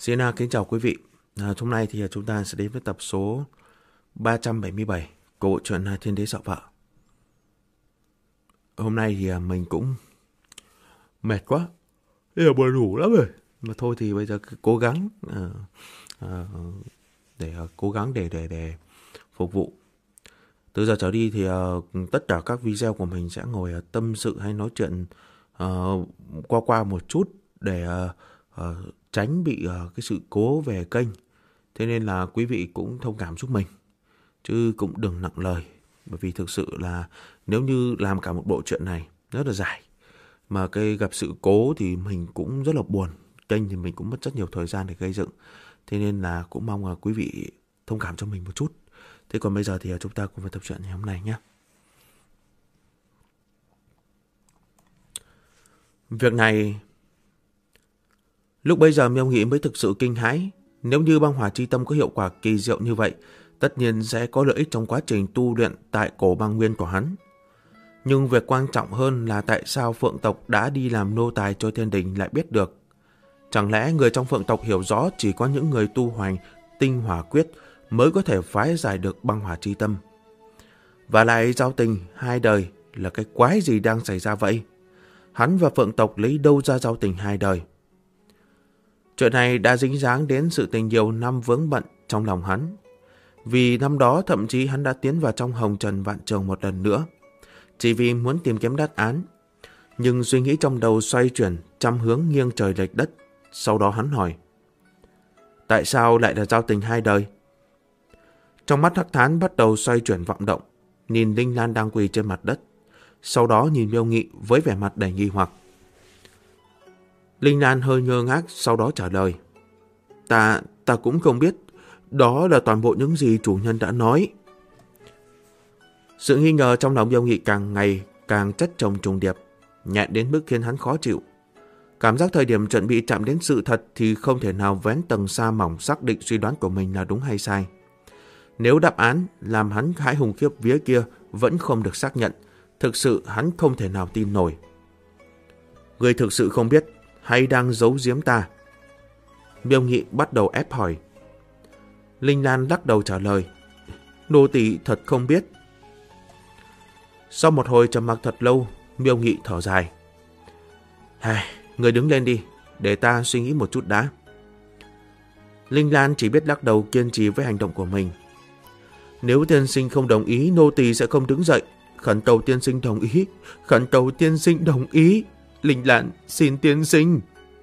Kính chào quý vị. Hôm nay thì chúng ta sẽ đến với tập số 377 của bộ truyện Thiên Đế Sợ Vợ. Hôm nay thì mình cũng mệt quá, buồn ngủ lắm rồi. Mà thôi thì bây giờ cứ cố gắng để phục vụ. Từ giờ trở đi thì tất cả các video của mình sẽ ngồi tâm sự hay nói chuyện qua một chút để tránh bị cái sự cố về kênh. Thế nên là quý vị cũng thông cảm giúp mình, chứ cũng đừng nặng lời. Bởi vì thực sự là nếu như làm cả một bộ truyện này rất là dài, mà cái gặp sự cố thì mình cũng rất là buồn. Kênh thì mình cũng mất rất nhiều thời gian để gây dựng. Thế nên là cũng mong quý vị thông cảm cho mình một chút. Thế còn bây giờ thì chúng ta cùng vào tập truyện ngày hôm nay nhé. Việc này lúc bây giờ Miêu Nghị mới thực sự kinh hãi. Nếu như băng hỏa chi tâm có hiệu quả kỳ diệu như vậy, tất nhiên sẽ có lợi ích trong quá trình tu luyện tại cổ băng nguyên của hắn. Nhưng việc quan trọng hơn là tại sao Phượng tộc đã đi làm nô tài cho thiên đình lại biết được. Chẳng lẽ người trong Phượng tộc hiểu rõ chỉ có những người tu hoành tinh hỏa quyết mới có thể phái giải được băng hỏa chi tâm? Và lại giao tình hai đời là cái quái gì đang xảy ra vậy? Hắn và Phượng tộc lấy đâu ra giao tình hai đời? Chuyện này đã dính dáng đến sự tình nhiều năm vướng bận trong lòng hắn. Vì năm đó thậm chí hắn đã tiến vào trong hồng trần vạn trường một lần nữa, chỉ vì muốn tìm kiếm đáp án. Nhưng suy nghĩ trong đầu xoay chuyển trăm hướng nghiêng trời lệch đất. Sau đó hắn hỏi: tại sao lại là giao tình hai đời? Trong mắt Hắc Thán bắt đầu xoay chuyển vọng động, nhìn Linh Lan đang quỳ trên mặt đất. Sau đó nhìn Miêu Nghị với vẻ mặt đầy nghi hoặc. Linh Lan hơi ngơ ngác, sau đó trả lời: Ta cũng không biết. Đó là toàn bộ những gì chủ nhân đã nói. Sự nghi ngờ trong lòng Miêu Nghị càng ngày càng chất chồng trùng điệp, nhẹn đến mức khiến hắn khó chịu. Cảm giác thời điểm chuẩn bị chạm đến sự thật thì không thể nào vén tầng sa mỏng xác định suy đoán của mình là đúng hay sai. Nếu đáp án làm hắn hãi hùng khiếp vía kia vẫn không được xác nhận, thực sự hắn không thể nào tin nổi. Người thực sự không biết hay đang giấu giếm ta? Miêu Nghị bắt đầu ép hỏi. Linh Lan lắc đầu trả lời: nô tỳ thật không biết. Sau một hồi trầm mặc thật lâu, Miêu Nghị thở dài: người đứng lên đi, để ta suy nghĩ một chút đã. Linh Lan chỉ biết lắc đầu kiên trì với hành động của mình. Nếu tiên sinh không đồng ý, nô tỳ sẽ không đứng dậy. Khẩn cầu tiên sinh đồng ý, khẩn cầu tiên sinh đồng ý. Linh Lan xin tiên sinh.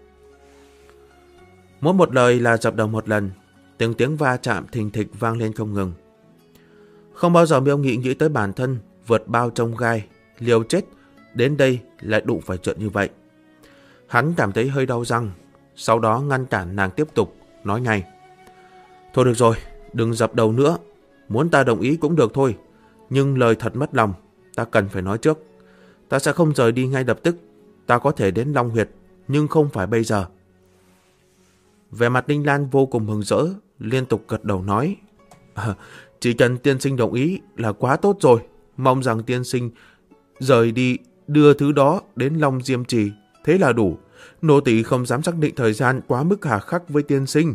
Mỗi một lời là dập đầu một lần, từng tiếng va chạm thình thịch vang lên không ngừng. Không bao giờ Miêu Nghị nghĩ tới bản thân vượt bao chông gai, liều chết đến đây lại đụng phải chuyện như vậy. Hắn cảm thấy hơi đau răng, sau đó ngăn cản nàng tiếp tục, nói ngay: thôi được rồi, đừng dập đầu nữa. Muốn ta đồng ý cũng được thôi, nhưng lời thật mất lòng, ta cần phải nói trước. Ta sẽ không rời đi ngay lập tức. Ta có thể đến Long Huyệt, nhưng không phải bây giờ. Vẻ mặt Linh Lan vô cùng mừng rỡ, liên tục gật đầu nói: chỉ cần tiên sinh đồng ý là quá tốt rồi. Mong rằng tiên sinh rời đi đưa thứ đó đến Long Diêm Trì, thế là đủ. Nô tỳ không dám xác định thời gian quá mức hà khắc với tiên sinh.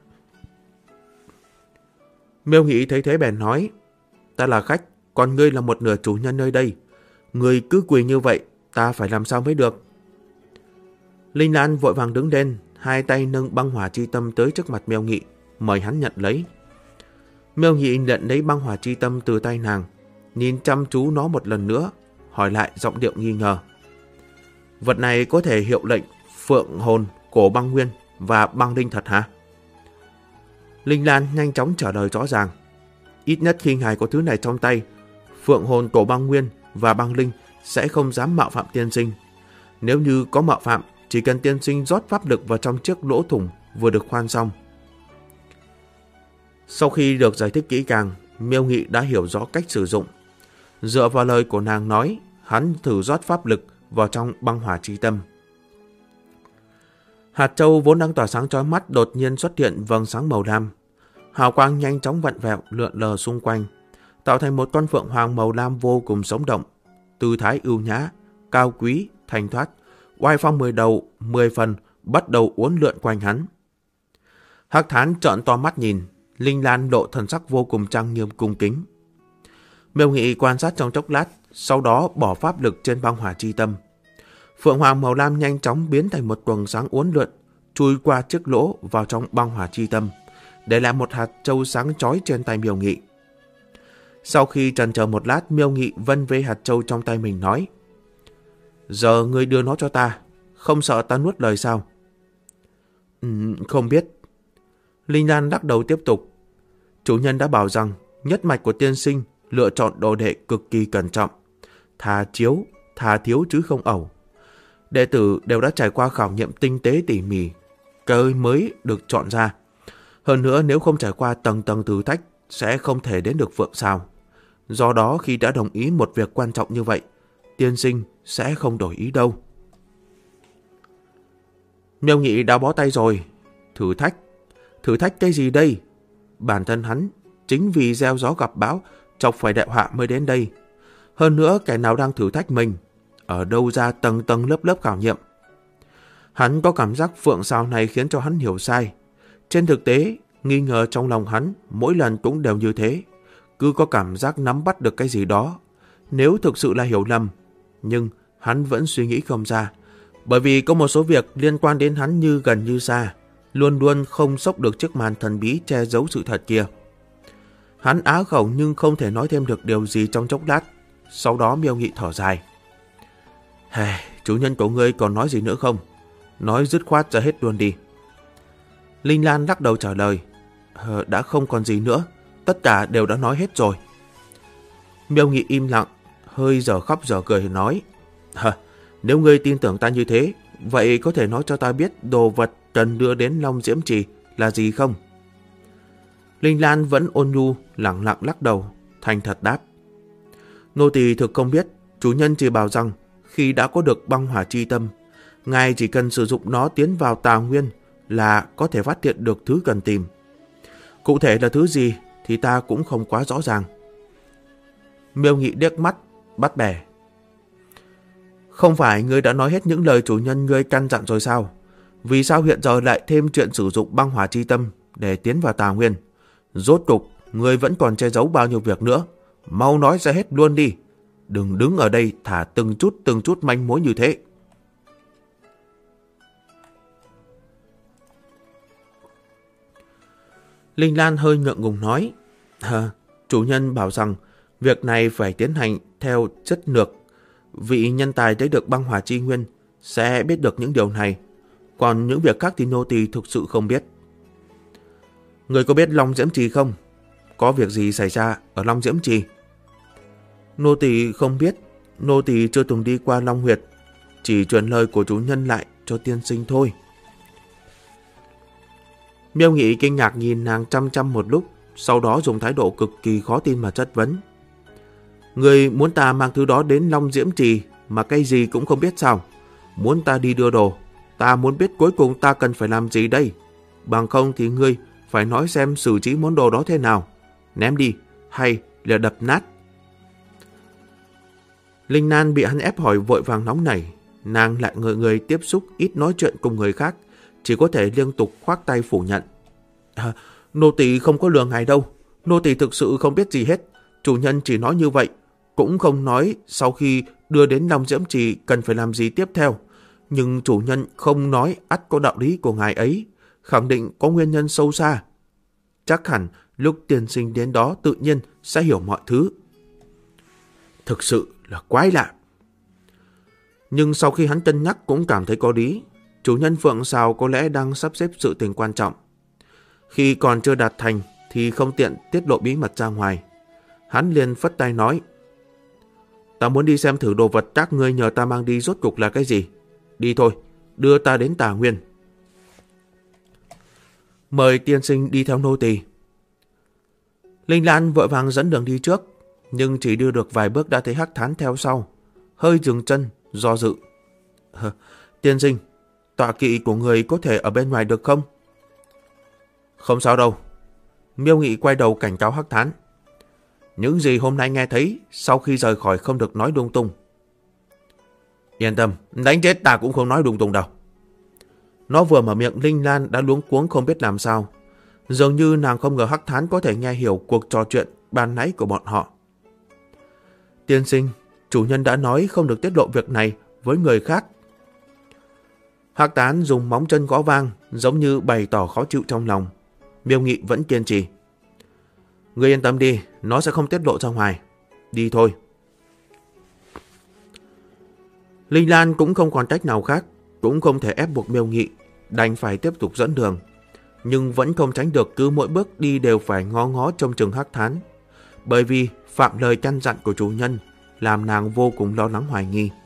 Miêu Nghị thấy thế bèn nói: ta là khách, còn ngươi là một nửa chủ nhân nơi đây. Ngươi cứ quỳ như vậy, ta phải làm sao mới được? Linh Lan vội vàng đứng lên, hai tay nâng băng hỏa chi tâm tới trước mặt Miêu Nghị, mời hắn nhận lấy. Miêu Nghị nhận lấy băng hỏa chi tâm từ tay nàng, nhìn chăm chú nó một lần nữa, hỏi lại giọng điệu nghi ngờ: vật này có thể hiệu lệnh phượng hồn, cổ băng nguyên và băng linh thật hả? Linh Lan nhanh chóng trả lời rõ ràng: ít nhất khi ngài có thứ này trong tay, phượng hồn, cổ băng nguyên và băng linh sẽ không dám mạo phạm tiên sinh. Nếu như có mạo phạm, chỉ cần tiên sinh rót pháp lực vào trong chiếc lỗ thủng vừa được khoan xong. Sau khi được giải thích kỹ càng, Miêu Nghị đã hiểu rõ cách sử dụng. Dựa vào lời của nàng nói, hắn thử rót pháp lực vào trong băng hỏa chi tâm. Hạt châu vốn đang tỏa sáng chói mắt đột nhiên xuất hiện vầng sáng màu lam. Hào quang nhanh chóng vặn vẹo lượn lờ xung quanh, tạo thành một con phượng hoàng màu lam vô cùng sống động, tư thái ưu nhã, cao quý, thanh thoát, oai phong 10 đầu, 10 phần bắt đầu uốn lượn quanh hắn. Hắc Thán trợn to mắt nhìn, Linh Lan lộ thần sắc vô cùng trang nghiêm cung kính. Miêu Nghị quan sát trong chốc lát, sau đó bỏ pháp lực trên băng hỏa chi tâm. Phượng hoàng màu lam nhanh chóng biến thành một quầng sáng uốn lượn, chui qua chiếc lỗ vào trong băng hỏa chi tâm, để lại một hạt châu sáng chói trên tay Miêu Nghị. Sau khi chần chờ một lát, Miêu Nghị vân vê hạt châu trong tay mình nói: giờ ngươi đưa nó cho ta, không sợ ta nuốt lời sao? Không biết. Linh Lan lắc đầu tiếp tục: chủ nhân đã bảo rằng nhất mạch của tiên sinh lựa chọn đồ đệ cực kỳ cẩn trọng, thà thiếu chứ không ẩu. Đệ tử đều đã trải qua khảo nghiệm tinh tế tỉ mỉ, cơ mới được chọn ra. Hơn nữa nếu không trải qua tầng tầng thử thách sẽ không thể đến được Phượng Sao. Do đó khi đã đồng ý một việc quan trọng như vậy, tiên sinh sẽ không đổi ý đâu. Miêu Nghị đã bó tay rồi. Thử thách cái gì đây? Bản thân hắn chính vì gieo gió gặp bão, chọc phải đại họa mới đến đây. Hơn nữa kẻ nào đang thử thách mình, ở đâu ra tầng tầng lớp lớp khảo nghiệm? Hắn có cảm giác Phượng Sao này khiến cho hắn hiểu sai. Trên thực tế, nghi ngờ trong lòng hắn mỗi lần cũng đều như thế, cứ có cảm giác nắm bắt được cái gì đó. Nếu thực sự là hiểu lầm, nhưng hắn vẫn suy nghĩ không ra, bởi vì có một số việc liên quan đến hắn như gần như xa, luôn luôn không xốc được chiếc màn thần bí che giấu sự thật kia. Hắn á khẩu nhưng không thể nói thêm được điều gì trong chốc lát. Sau đó Miêu Nghị thở dài: chủ nhân của ngươi còn nói gì nữa không? Nói dứt khoát ra hết luôn đi. Linh Lan lắc đầu trả lời: đã không còn gì nữa, tất cả đều đã nói hết rồi. Miêu Nghị im lặng, hơi giờ khóc giờ cười nói: nếu ngươi tin tưởng ta như thế, vậy có thể nói cho ta biết đồ vật cần đưa đến Long Diễm Trì là gì không? Linh Lan vẫn ôn nhu, lặng lặng lắc đầu, thành thật đáp: nô tỳ thực không biết, chủ nhân chỉ bảo rằng khi đã có được băng hỏa chi tâm, ngài chỉ cần sử dụng nó tiến vào Tà Nguyên là có thể phát hiện được thứ cần tìm. Cụ thể là thứ gì thì ta cũng không quá rõ ràng. Miêu Nghị điếc mắt, bắt bẻ: không phải ngươi đã nói hết những lời chủ nhân ngươi căn dặn rồi sao? Vì sao hiện giờ lại thêm chuyện sử dụng băng hỏa chi tâm để tiến vào Tà Nguyên? Rốt cục, ngươi vẫn còn che giấu bao nhiêu việc nữa? Mau nói ra hết luôn đi. Đừng đứng ở đây thả từng chút manh mối như thế. Linh Lan hơi ngượng ngùng nói: chủ nhân bảo rằng việc này phải tiến hành theo chất lược. Vị nhân tài thấy được băng hỏa chi nguyên sẽ biết được những điều này. Còn những việc khác thì nô tỳ thực sự không biết. Người có biết Long Diễm Trì không? Có việc gì xảy ra ở Long Diễm Trì? Nô tỳ không biết. Nô tỳ chưa từng đi qua Long Huyệt, chỉ truyền lời của chủ nhân lại cho tiên sinh thôi. Miêu Nghị kinh ngạc nhìn nàng chăm chăm một lúc, sau đó dùng thái độ cực kỳ khó tin mà chất vấn: người muốn ta mang thứ đó đến Long Diễm Trì mà cái gì cũng không biết sao? Muốn ta đi đưa đồ, ta muốn biết cuối cùng ta cần phải làm gì đây? Bằng không thì ngươi phải nói xem xử trí món đồ đó thế nào. Ném đi hay là đập nát? Linh Lan bị hắn ép hỏi vội vàng nóng nảy. Nàng lại người tiếp xúc ít nói chuyện cùng người khác, chỉ có thể liên tục khoác tay phủ nhận: nô tỳ không có lừa ngài đâu. Nô tỳ thực sự không biết gì hết. Chủ nhân chỉ nói như vậy, cũng không nói sau khi đưa đến Long Diễm Trì cần phải làm gì tiếp theo. Nhưng chủ nhân không nói ắt có đạo lý của ngài ấy, khẳng định có nguyên nhân sâu xa. Chắc hẳn lúc tiên sinh đến đó tự nhiên sẽ hiểu mọi thứ. Thực sự là quái lạ. Nhưng sau khi hắn cân nhắc cũng cảm thấy có lý. Chủ nhân Phượng Sao có lẽ đang sắp xếp sự tình quan trọng. Khi còn chưa đạt thành thì không tiện tiết lộ bí mật ra ngoài. Hắn liền phất tay nói: ta muốn đi xem thử đồ vật các ngươi nhờ ta mang đi rốt cục là cái gì. Đi thôi, đưa ta đến Tà Nguyên. Mời tiên sinh đi theo nô tỳ. Linh Lan vội vàng dẫn đường đi trước, nhưng chỉ đưa được vài bước đã thấy Hắc Thán theo sau, hơi dừng chân, do dự. Tiên sinh, tọa kỵ của người có thể ở bên ngoài được không? Không sao đâu. Miêu Nghị quay đầu cảnh cáo Hắc Thán: những gì hôm nay nghe thấy, sau khi rời khỏi không được nói lung tung. Yên tâm, đánh chết ta cũng không nói lung tung đâu. Nó vừa mở miệng, Linh Lan đã luống cuống không biết làm sao. Dường như nàng không ngờ Hắc Thán có thể nghe hiểu cuộc trò chuyện ban nãy của bọn họ. Tiên sinh, chủ nhân đã nói không được tiết lộ việc này với người khác. Hắc Thán dùng móng chân gõ vang, giống như bày tỏ khó chịu trong lòng. Miêu Nghị vẫn kiên trì. Ngươi yên tâm đi, nó sẽ không tiết lộ ra ngoài. Đi thôi. Linh Lan cũng không còn cách nào khác, cũng không thể ép buộc Miêu Nghị, đành phải tiếp tục dẫn đường. Nhưng vẫn không tránh được cứ mỗi bước đi đều phải ngó ngó trông chừng Hắc Thán. Bởi vì phạm lời căn dặn của chủ nhân, làm nàng vô cùng lo lắng hoài nghi.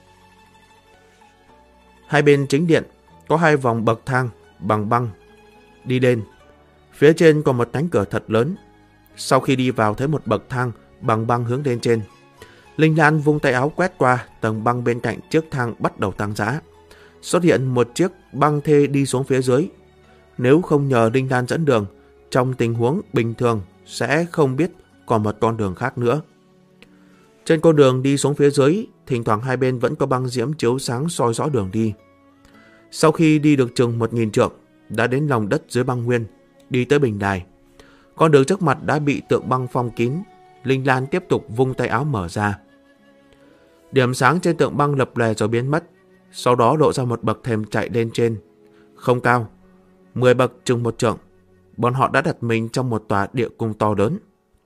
Hai bên chính điện có 2 vòng bậc thang bằng băng. Đi lên, phía trên có một cánh cửa thật lớn. Sau khi đi vào thấy một bậc thang bằng băng hướng lên trên, Linh Lan vung tay áo quét qua, tầng băng bên cạnh chiếc thang bắt đầu tăng dã. Xuất hiện một chiếc băng thê đi xuống phía dưới. Nếu không nhờ Linh Lan dẫn đường, trong tình huống bình thường sẽ không biết còn một con đường khác nữa. Trên con đường đi xuống phía dưới, thỉnh thoảng hai bên vẫn có băng diễm chiếu sáng soi rõ đường đi. Sau khi đi được chừng 1000 trượng, đã đến lòng đất dưới băng nguyên, đi tới bình đài. Con đường trước mặt đã bị tượng băng phong kín. Linh Lan tiếp tục vung tay áo mở ra. Điểm sáng trên tượng băng lập lòe rồi biến mất, sau đó lộ ra một bậc thềm chạy lên trên. Không cao, 10 bậc chừng 1 trượng. Bọn họ đã đặt mình trong một tòa địa cung to lớn.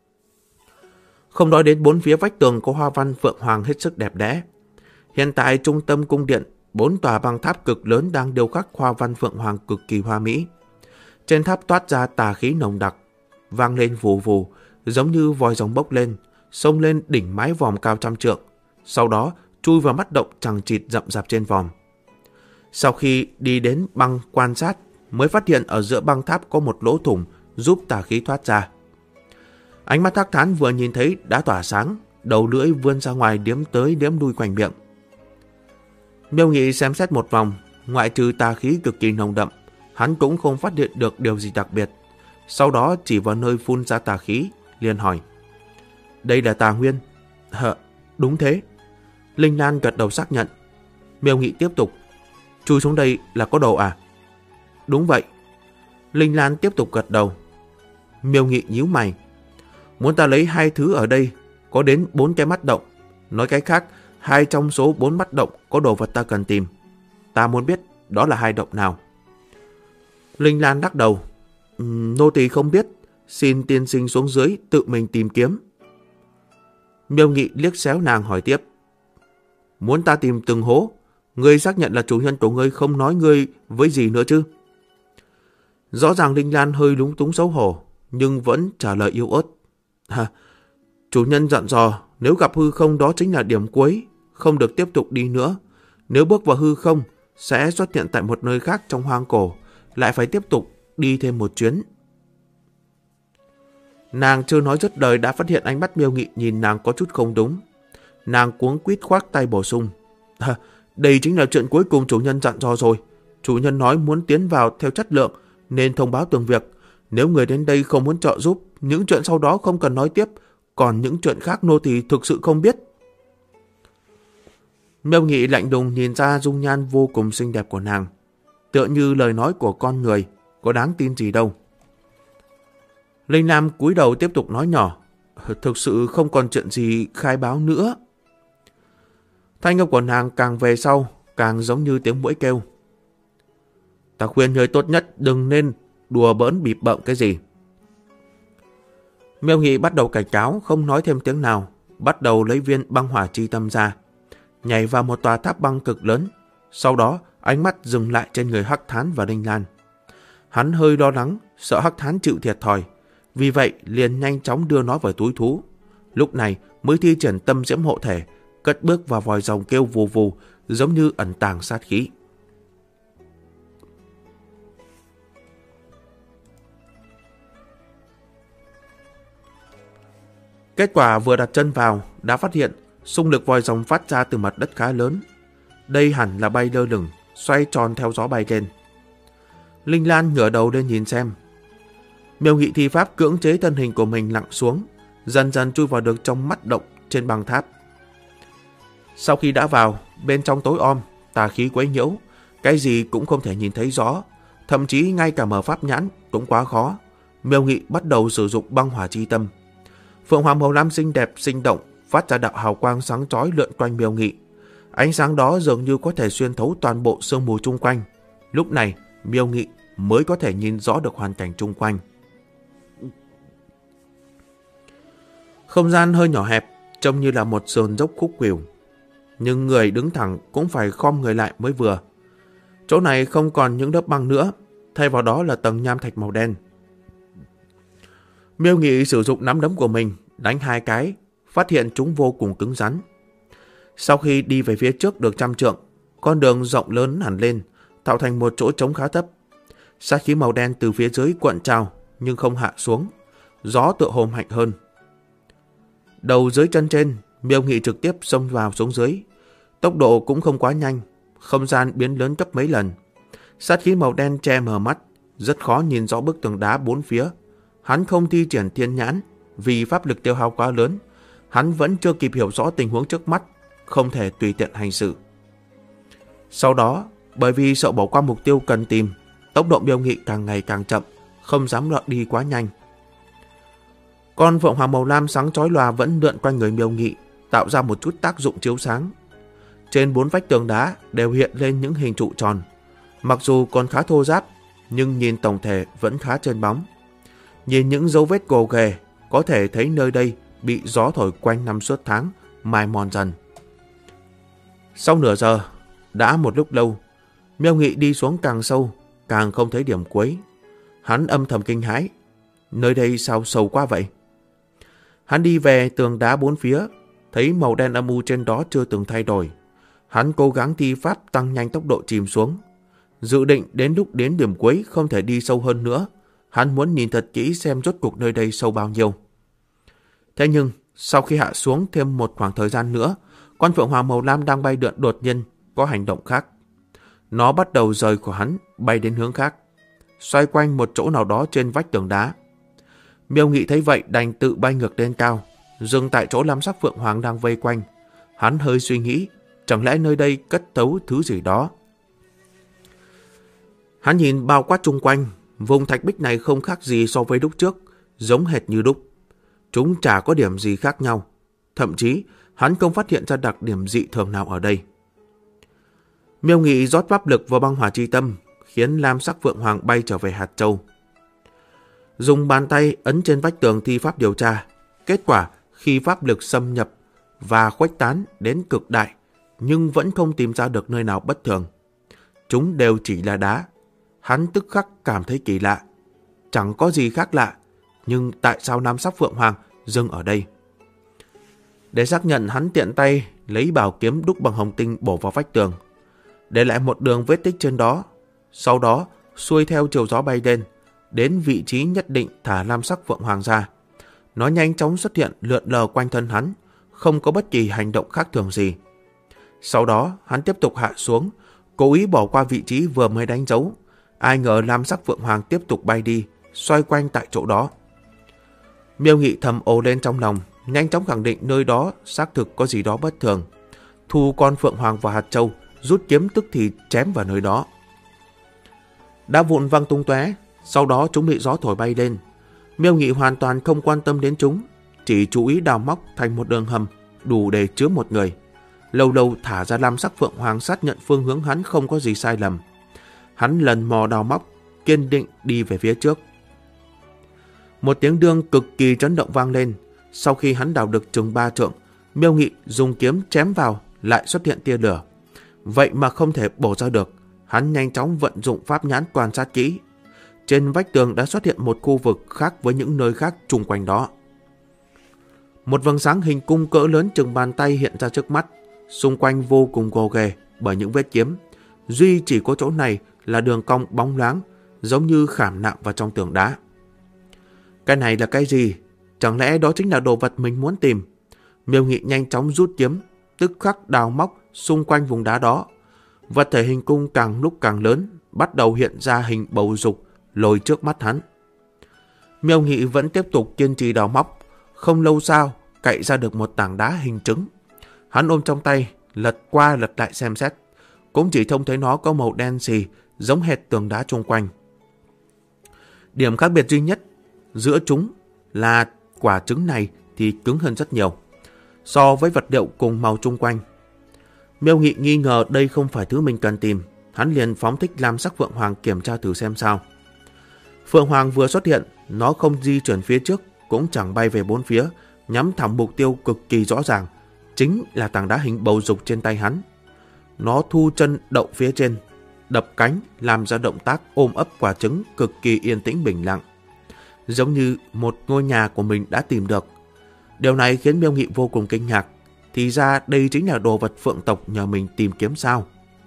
Không nói đến 4 phía vách tường có hoa văn phượng hoàng hết sức đẹp đẽ. Hiện tại trung tâm cung điện, 4 tòa băng tháp cực lớn đang điêu khắc hoa văn phượng hoàng cực kỳ hoa mỹ. Trên tháp toát ra tà khí nồng đặc, vang lên vù vù, giống như vòi rồng bốc lên, xông lên đỉnh mái vòm cao trăm trượng, sau đó chui vào mắt động chằng chịt rậm rạp trên vòm. Sau khi đi đến băng quan sát, mới phát hiện ở giữa băng tháp có một lỗ thủng giúp tà khí thoát ra. Ánh mắt Hắc Thán vừa nhìn thấy đã tỏa sáng, đầu lưỡi vươn ra ngoài điếm tới điếm lui quanh miệng. Miêu Nghị xem xét một vòng, ngoại trừ tà khí cực kỳ nồng đậm, hắn cũng không phát hiện được điều gì đặc biệt. Sau đó chỉ vào nơi phun ra tà khí, liền hỏi: đây là tà nguyên? Đúng thế. Linh Lan gật đầu xác nhận. Miêu Nghị tiếp tục: chui xuống đây là có đồ à? Đúng vậy. Linh Lan tiếp tục gật đầu. Miêu Nghị nhíu mày: muốn ta lấy 2 thứ ở đây, có đến 4 cái mắt động. Nói cách khác, 2 trong số 4 mắt động có đồ vật ta cần tìm. Ta muốn biết đó là 2 động nào. Linh Lan lắc đầu: nô tỳ không biết, xin tiên sinh xuống dưới tự mình tìm kiếm. Miêu Nghị liếc xéo nàng hỏi tiếp: muốn ta tìm từng hố? Ngươi xác nhận là chủ nhân của ngươi không nói ngươi với gì nữa chứ? Rõ ràng Linh Lan hơi lúng túng xấu hổ, nhưng vẫn trả lời yếu ớt: chủ nhân dặn dò nếu gặp hư không đó chính là điểm cuối, không được tiếp tục đi nữa. Nếu bước vào hư không, sẽ xuất hiện tại một nơi khác trong hoang cổ, lại phải tiếp tục đi thêm một chuyến. Nàng chưa nói dứt lời đã phát hiện ánh mắt Miêu Nghị nhìn nàng có chút không đúng. Nàng cuống quýt khoác tay bổ sung: đây chính là chuyện cuối cùng chủ nhân dặn dò rồi. Chủ nhân nói muốn tiến vào theo chất lượng, nên thông báo từng việc. Nếu người đến đây không muốn trợ giúp, những chuyện sau đó không cần nói tiếp. Còn những chuyện khác nô tỳ thực sự không biết. Miêu Nghị lạnh lùng nhìn ra dung nhan vô cùng xinh đẹp của nàng, tựa như lời nói của con người, có đáng tin gì đâu. Linh Nam cúi đầu tiếp tục nói nhỏ: thực sự không còn chuyện gì khai báo nữa. Thanh âm của nàng càng về sau càng giống như tiếng muỗi kêu. Ta khuyên người tốt nhất đừng nên đùa bỡn bịp bợm cái gì. Miêu Nghị bắt đầu cảnh cáo, không nói thêm tiếng nào, bắt đầu lấy viên băng hỏa chi tâm ra, nhảy vào một tòa tháp băng cực lớn. Sau đó ánh mắt dừng lại trên người Hắc Thán và Linh Lan. Hắn hơi lo lắng, sợ Hắc Thán chịu thiệt thòi, vì vậy liền nhanh chóng đưa nó vào túi thú. Lúc này mới thi triển tâm diễm hộ thể, cất bước vào vòi rồng kêu vù vù, giống như ẩn tàng sát khí. Kết quả vừa đặt chân vào đã phát hiện xung lực vòi rồng phát ra từ mặt đất khá lớn. Đây hẳn là bay lơ lửng, xoay tròn theo gió bay lên. Linh Lan ngửa đầu lên nhìn xem. Miêu Nghị thi pháp cưỡng chế thân hình của mình lặn xuống, dần dần chui vào được trong mắt động trên băng tháp. Sau khi đã vào, bên trong tối om, tà khí quấy nhiễu, cái gì cũng không thể nhìn thấy rõ, thậm chí ngay cả mở pháp nhãn cũng quá khó. Miêu Nghị bắt đầu sử dụng băng hỏa chi tâm. Phượng Hoàng màu lam xinh đẹp sinh động, phát ra đạo hào quang sáng chói lượn quanh Miêu Nghị. Ánh sáng đó dường như có thể xuyên thấu toàn bộ sương mù chung quanh. Lúc này, Miêu Nghị mới có thể nhìn rõ được hoàn cảnh chung quanh. Không gian hơi nhỏ hẹp, trông như là một sườn dốc khúc khuỷu. Nhưng người đứng thẳng cũng phải khom người lại mới vừa. Chỗ này không còn những lớp băng nữa, thay vào đó là tầng nham thạch màu đen. Miêu Nghị sử dụng nắm đấm của mình, đánh 2 cái, phát hiện chúng vô cùng cứng rắn. Sau khi đi về phía trước được 100 trượng, con đường rộng lớn hẳn lên, tạo thành một chỗ trống khá thấp. Sát khí màu đen từ phía dưới cuộn trào, nhưng không hạ xuống. Gió tựa hồ mạnh hơn. Đầu dưới chân trên, Miêu Nghị trực tiếp xông vào xuống dưới. Tốc độ cũng không quá nhanh, không gian biến lớn gấp mấy lần. Sát khí màu đen che mờ mắt, rất khó nhìn rõ bức tường đá bốn phía. Hắn không thi triển thiên nhãn, vì pháp lực tiêu hao quá lớn. Hắn vẫn chưa kịp hiểu rõ tình huống trước mắt, không thể tùy tiện hành sự. Sau đó, bởi vì sợ bỏ qua mục tiêu cần tìm, tốc độ Miêu Nghị càng ngày càng chậm, không dám lọt đi quá nhanh. Con Phượng Hoàng màu lam sáng chói lòa vẫn lượn quanh người Miêu Nghị, tạo ra một chút tác dụng chiếu sáng. Trên 4 vách tường đá đều hiện lên những hình trụ tròn. Mặc dù còn khá thô ráp, nhưng nhìn tổng thể vẫn khá trơn bóng. Nhìn những dấu vết gồ ghề, có thể thấy nơi đây bị gió thổi quanh năm suốt tháng, mài mòn dần. Sau nửa giờ, đã một lúc lâu, Miêu Nghị đi xuống càng sâu, càng không thấy điểm cuối. Hắn âm thầm kinh hãi, nơi đây sao sâu quá vậy? Hắn đi về tường đá bốn phía, thấy màu đen âm u trên đó chưa từng thay đổi. Hắn cố gắng thi pháp tăng nhanh tốc độ chìm xuống. Dự định đến lúc đến điểm cuối không thể đi sâu hơn nữa. Hắn muốn nhìn thật kỹ xem rốt cuộc nơi đây sâu bao nhiêu. Thế nhưng, sau khi hạ xuống thêm một khoảng thời gian nữa, con Phượng Hoàng màu lam đang bay lượn đột nhiên có hành động khác. Nó bắt đầu rời khỏi hắn, bay đến hướng khác, xoay quanh một chỗ nào đó trên vách tường đá. Miêu Nghị thấy vậy đành tự bay ngược lên cao, dừng tại chỗ lam sắc Phượng Hoàng đang vây quanh. Hắn hơi suy nghĩ, chẳng lẽ nơi đây cất giấu thứ gì đó. Hắn nhìn bao quát chung quanh, vùng thạch bích này không khác gì so với lúc trước, giống hệt như đúc. Chúng chả có điểm gì khác nhau. Thậm chí, hắn không phát hiện ra đặc điểm dị thường nào ở đây. Miêu Nghị rót pháp lực vào băng hỏa chi tâm, khiến lam sắc Phượng Hoàng bay trở về hạt châu. Dùng bàn tay ấn trên vách tường thi pháp điều tra. Kết quả, khi pháp lực xâm nhập và khuếch tán đến cực đại, nhưng vẫn không tìm ra được nơi nào bất thường. Chúng đều chỉ là đá. Hắn tức khắc cảm thấy kỳ lạ. Chẳng có gì khác lạ, nhưng tại sao lam sắc Phượng Hoàng dừng ở đây? Để xác nhận, hắn tiện tay lấy bảo kiếm đúc bằng hồng tinh bổ vào vách tường, để lại một đường vết tích trên đó. Sau đó xuôi theo chiều gió bay lên, đến vị trí nhất định thả lam sắc Phượng Hoàng ra. Nó nhanh chóng xuất hiện lượn lờ quanh thân hắn, không có bất kỳ hành động khác thường gì. Sau đó hắn tiếp tục hạ xuống, cố ý bỏ qua vị trí vừa mới đánh dấu. Ai ngờ lam sắc Phượng Hoàng tiếp tục bay đi, xoay quanh tại chỗ đó. Miêu Nghị thầm ồ lên trong lòng, nhanh chóng khẳng định nơi đó xác thực có gì đó bất thường. Thu con Phượng Hoàng vào hạt châu, rút kiếm tức thì chém vào nơi đó. Đá vụn văng tung tóe, sau đó chúng bị gió thổi bay lên. Miêu Nghị hoàn toàn không quan tâm đến chúng, chỉ chú ý đào móc thành một đường hầm đủ để chứa một người. Lâu lâu thả ra lam sắc Phượng Hoàng xác nhận phương hướng hắn không có gì sai lầm. Hắn lần mò đào móc, kiên định đi về phía trước. Một tiếng đương cực kỳ chấn động vang lên. Sau khi hắn đào được chừng 3 trượng, Miêu Nghị dùng kiếm chém vào, lại xuất hiện tia lửa. Vậy mà không thể bổ ra được. Hắn nhanh chóng vận dụng pháp nhãn quan sát kỹ. Trên vách tường đã xuất hiện một khu vực khác với những nơi khác chung quanh đó. Một vầng sáng hình cung cỡ lớn chừng bàn tay hiện ra trước mắt, xung quanh vô cùng gồ ghề bởi những vết kiếm. Duy chỉ có chỗ này là đường cong bóng loáng, giống như khảm nạm vào trong tường đá. Cái này là cái gì? Chẳng lẽ đó chính là đồ vật mình muốn tìm? Miêu Nghị nhanh chóng rút kiếm, tức khắc đào móc xung quanh vùng đá đó. Vật thể hình cung càng lúc càng lớn, bắt đầu hiện ra hình bầu dục lồi trước mắt hắn. Miêu Nghị vẫn tiếp tục kiên trì đào móc. Không lâu sau, cậy ra được một tảng đá hình trứng. Hắn ôm trong tay, lật qua lật lại xem xét. Cũng chỉ trông thấy nó có màu đen xì, giống hệt tường đá chung quanh. Điểm khác biệt duy nhất giữa chúng là quả trứng này thì cứng hơn rất nhiều so với vật liệu cùng màu chung quanh. Miêu Nghị nghi ngờ đây không phải thứ mình cần tìm, hắn liền phóng thích lam sắc Phượng Hoàng kiểm tra thử xem sao. Phượng Hoàng vừa xuất hiện, nó không di chuyển phía trước, cũng chẳng bay về bốn phía, nhắm thẳng mục tiêu cực kỳ rõ ràng, chính là tảng đá hình bầu dục trên tay hắn. Nó thu chân đậu phía trên, đập cánh làm ra động tác ôm ấp quả trứng cực kỳ yên tĩnh bình lặng, giống như một ngôi nhà của mình đã tìm được. Điều này khiến Miêu Nghị vô cùng kinh ngạc, thì ra đây chính là đồ vật Phượng tộc nhờ mình tìm kiếm sao.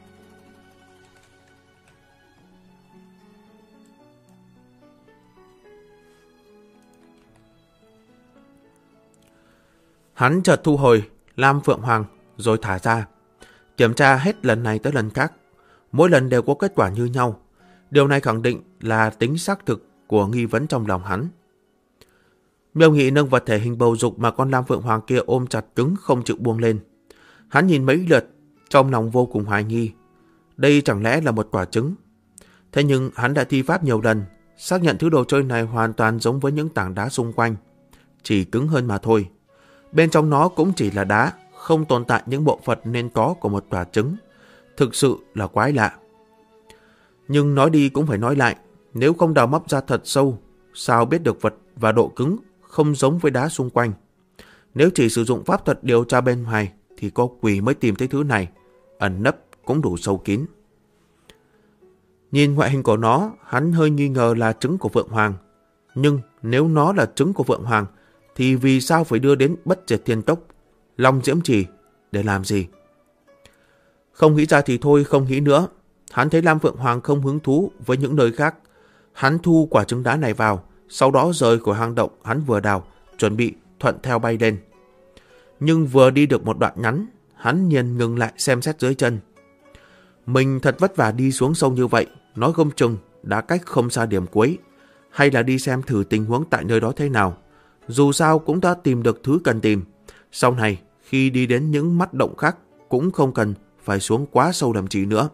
Hắn chợt thu hồi lam Phượng Hoàng rồi thả ra, kiểm tra hết lần này tới lần khác, mỗi lần đều có kết quả như nhau. Điều này khẳng định là tính xác thực của nghi vấn trong lòng hắn. Miêu Nghị nâng vật thể hình bầu dục mà con lam Phượng Hoàng kia ôm chặt cứng không chịu buông lên. Hắn nhìn mấy lượt, trong lòng vô cùng hoài nghi. Đây chẳng lẽ là một quả trứng? Thế nhưng hắn đã thi pháp nhiều lần, xác nhận thứ đồ chơi này hoàn toàn giống với những tảng đá xung quanh, chỉ cứng hơn mà thôi. Bên trong nó cũng chỉ là đá, không tồn tại những bộ phận nên có của một quả trứng. Thực sự là quái lạ. Nhưng nói đi cũng phải nói lại, nếu không đào móc ra thật sâu, sao biết được vật và độ cứng không giống với đá xung quanh? Nếu chỉ sử dụng pháp thuật điều tra bên ngoài thì có quỷ mới tìm thấy thứ này, ẩn nấp cũng đủ sâu kín. Nhìn ngoại hình của nó, hắn hơi nghi ngờ là trứng của Phượng Hoàng. Nhưng nếu nó là trứng của Phượng Hoàng thì vì sao phải đưa đến Bất Diệt Thiên Cốc, Long Diễm Trì để làm gì? Không nghĩ ra thì thôi, không nghĩ nữa. Hắn thấy lam Phượng Hoàng không hứng thú với những nơi khác. Hắn thu quả trứng đá này vào, sau đó rời khỏi hang động hắn vừa đào, chuẩn bị thuận theo bay lên. Nhưng vừa đi được một đoạn ngắn, hắn nhiên ngừng lại xem xét dưới chân. Mình thật vất vả đi xuống sâu như vậy, nói không chừng đã cách không xa điểm cuối, hay là đi xem thử tình huống tại nơi đó thế nào. Dù sao cũng đã tìm được thứ cần tìm. Sau này, khi đi đến những mắt động khác, cũng không cần phải xuống quá sâu làm gì nữa.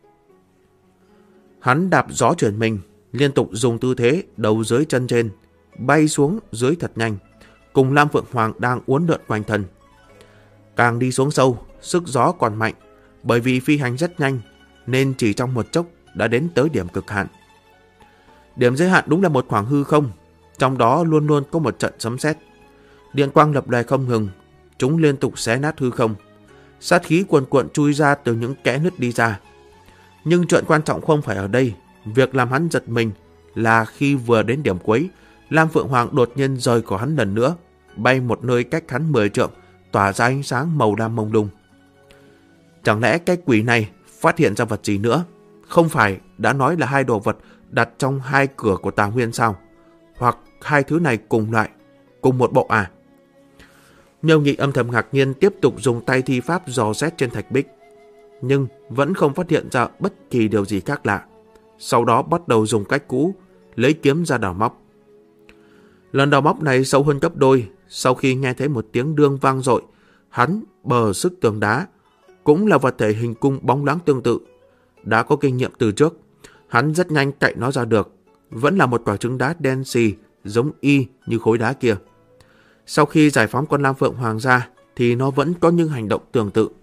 Hắn đạp gió chuyển mình, liên tục dùng tư thế đầu dưới chân trên, bay xuống dưới thật nhanh, cùng lam Phượng Hoàng đang uốn lượn quanh thân. Càng đi xuống sâu, sức gió còn mạnh, bởi vì phi hành rất nhanh, nên chỉ trong một chốc đã đến tới điểm cực hạn. Điểm giới hạn đúng là một khoảng hư không, trong đó luôn luôn có một trận sấm sét. Điện quang lập lòe không ngừng, chúng liên tục xé nát hư không. Sát khí cuồn cuộn chui ra từ những kẽ nứt đi ra. Nhưng chuyện quan trọng không phải ở đây. Việc làm hắn giật mình là khi vừa đến điểm cuối, lam Phượng Hoàng đột nhiên rời khỏi hắn lần nữa, bay một nơi cách hắn 10 trượng, tỏa ra ánh sáng màu lam mông lung. Chẳng lẽ cái quỷ này phát hiện ra vật gì nữa? Không phải đã nói là hai đồ vật đặt trong hai cửa của Tà Nguyên sao? Hoặc hai thứ này cùng loại, cùng một bộ à? Miêu Nghị âm thầm ngạc nhiên, tiếp tục dùng tay thi pháp dò xét trên thạch bích, nhưng vẫn không phát hiện ra bất kỳ điều gì khác lạ. Sau đó bắt đầu dùng cách cũ, lấy kiếm ra đào móc. Lần đào móc này sâu hơn gấp đôi. Sau khi nghe thấy một tiếng đương vang dội, hắn bờ sức tường đá, cũng là vật thể hình cung bóng loáng tương tự. Đã có kinh nghiệm từ trước, hắn rất nhanh cạy nó ra được. Vẫn là một quả trứng đá đen xì, giống y như khối đá kia. Sau khi giải phóng con lam Phượng Hoàng ra, thì nó vẫn có những hành động tương tự.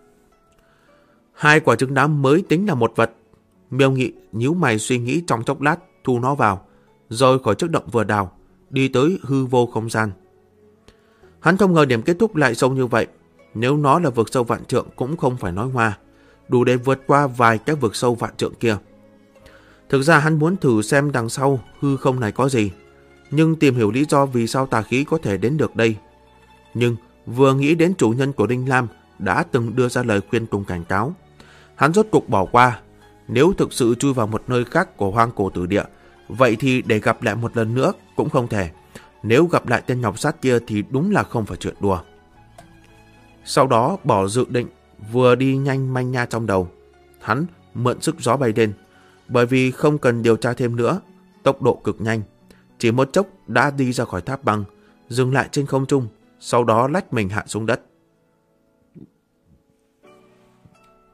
Hai quả trứng đá mới tính là một vật. Miêu Nghị nhíu mày suy nghĩ trong chốc lát, thu nó vào, rồi khỏi chiếc động vừa đào, đi tới hư vô không gian. Hắn không ngờ điểm kết thúc lại sâu như vậy. Nếu nó là vực sâu vạn trượng cũng không phải nói hoa, đủ để vượt qua vài cái vực sâu vạn trượng kia. Thực ra hắn muốn thử xem đằng sau hư không này có gì, nhưng tìm hiểu lý do vì sao tà khí có thể đến được đây. Nhưng vừa nghĩ đến chủ nhân của Đinh Lam đã từng đưa ra lời khuyên cùng cảnh cáo, hắn rốt cục bỏ qua. Nếu thực sự chui vào một nơi khác của hoang cổ tử địa, vậy thì để gặp lại một lần nữa cũng không thể. Nếu gặp lại tên nhọc sát kia thì đúng là không phải chuyện đùa. Sau đó bỏ dự định, vừa đi nhanh manh nha trong đầu, hắn mượn sức gió bay lên. Bởi vì không cần điều tra thêm nữa, tốc độ cực nhanh, chỉ một chốc đã đi ra khỏi tháp băng, dừng lại trên không trung, sau đó lách mình hạ xuống đất.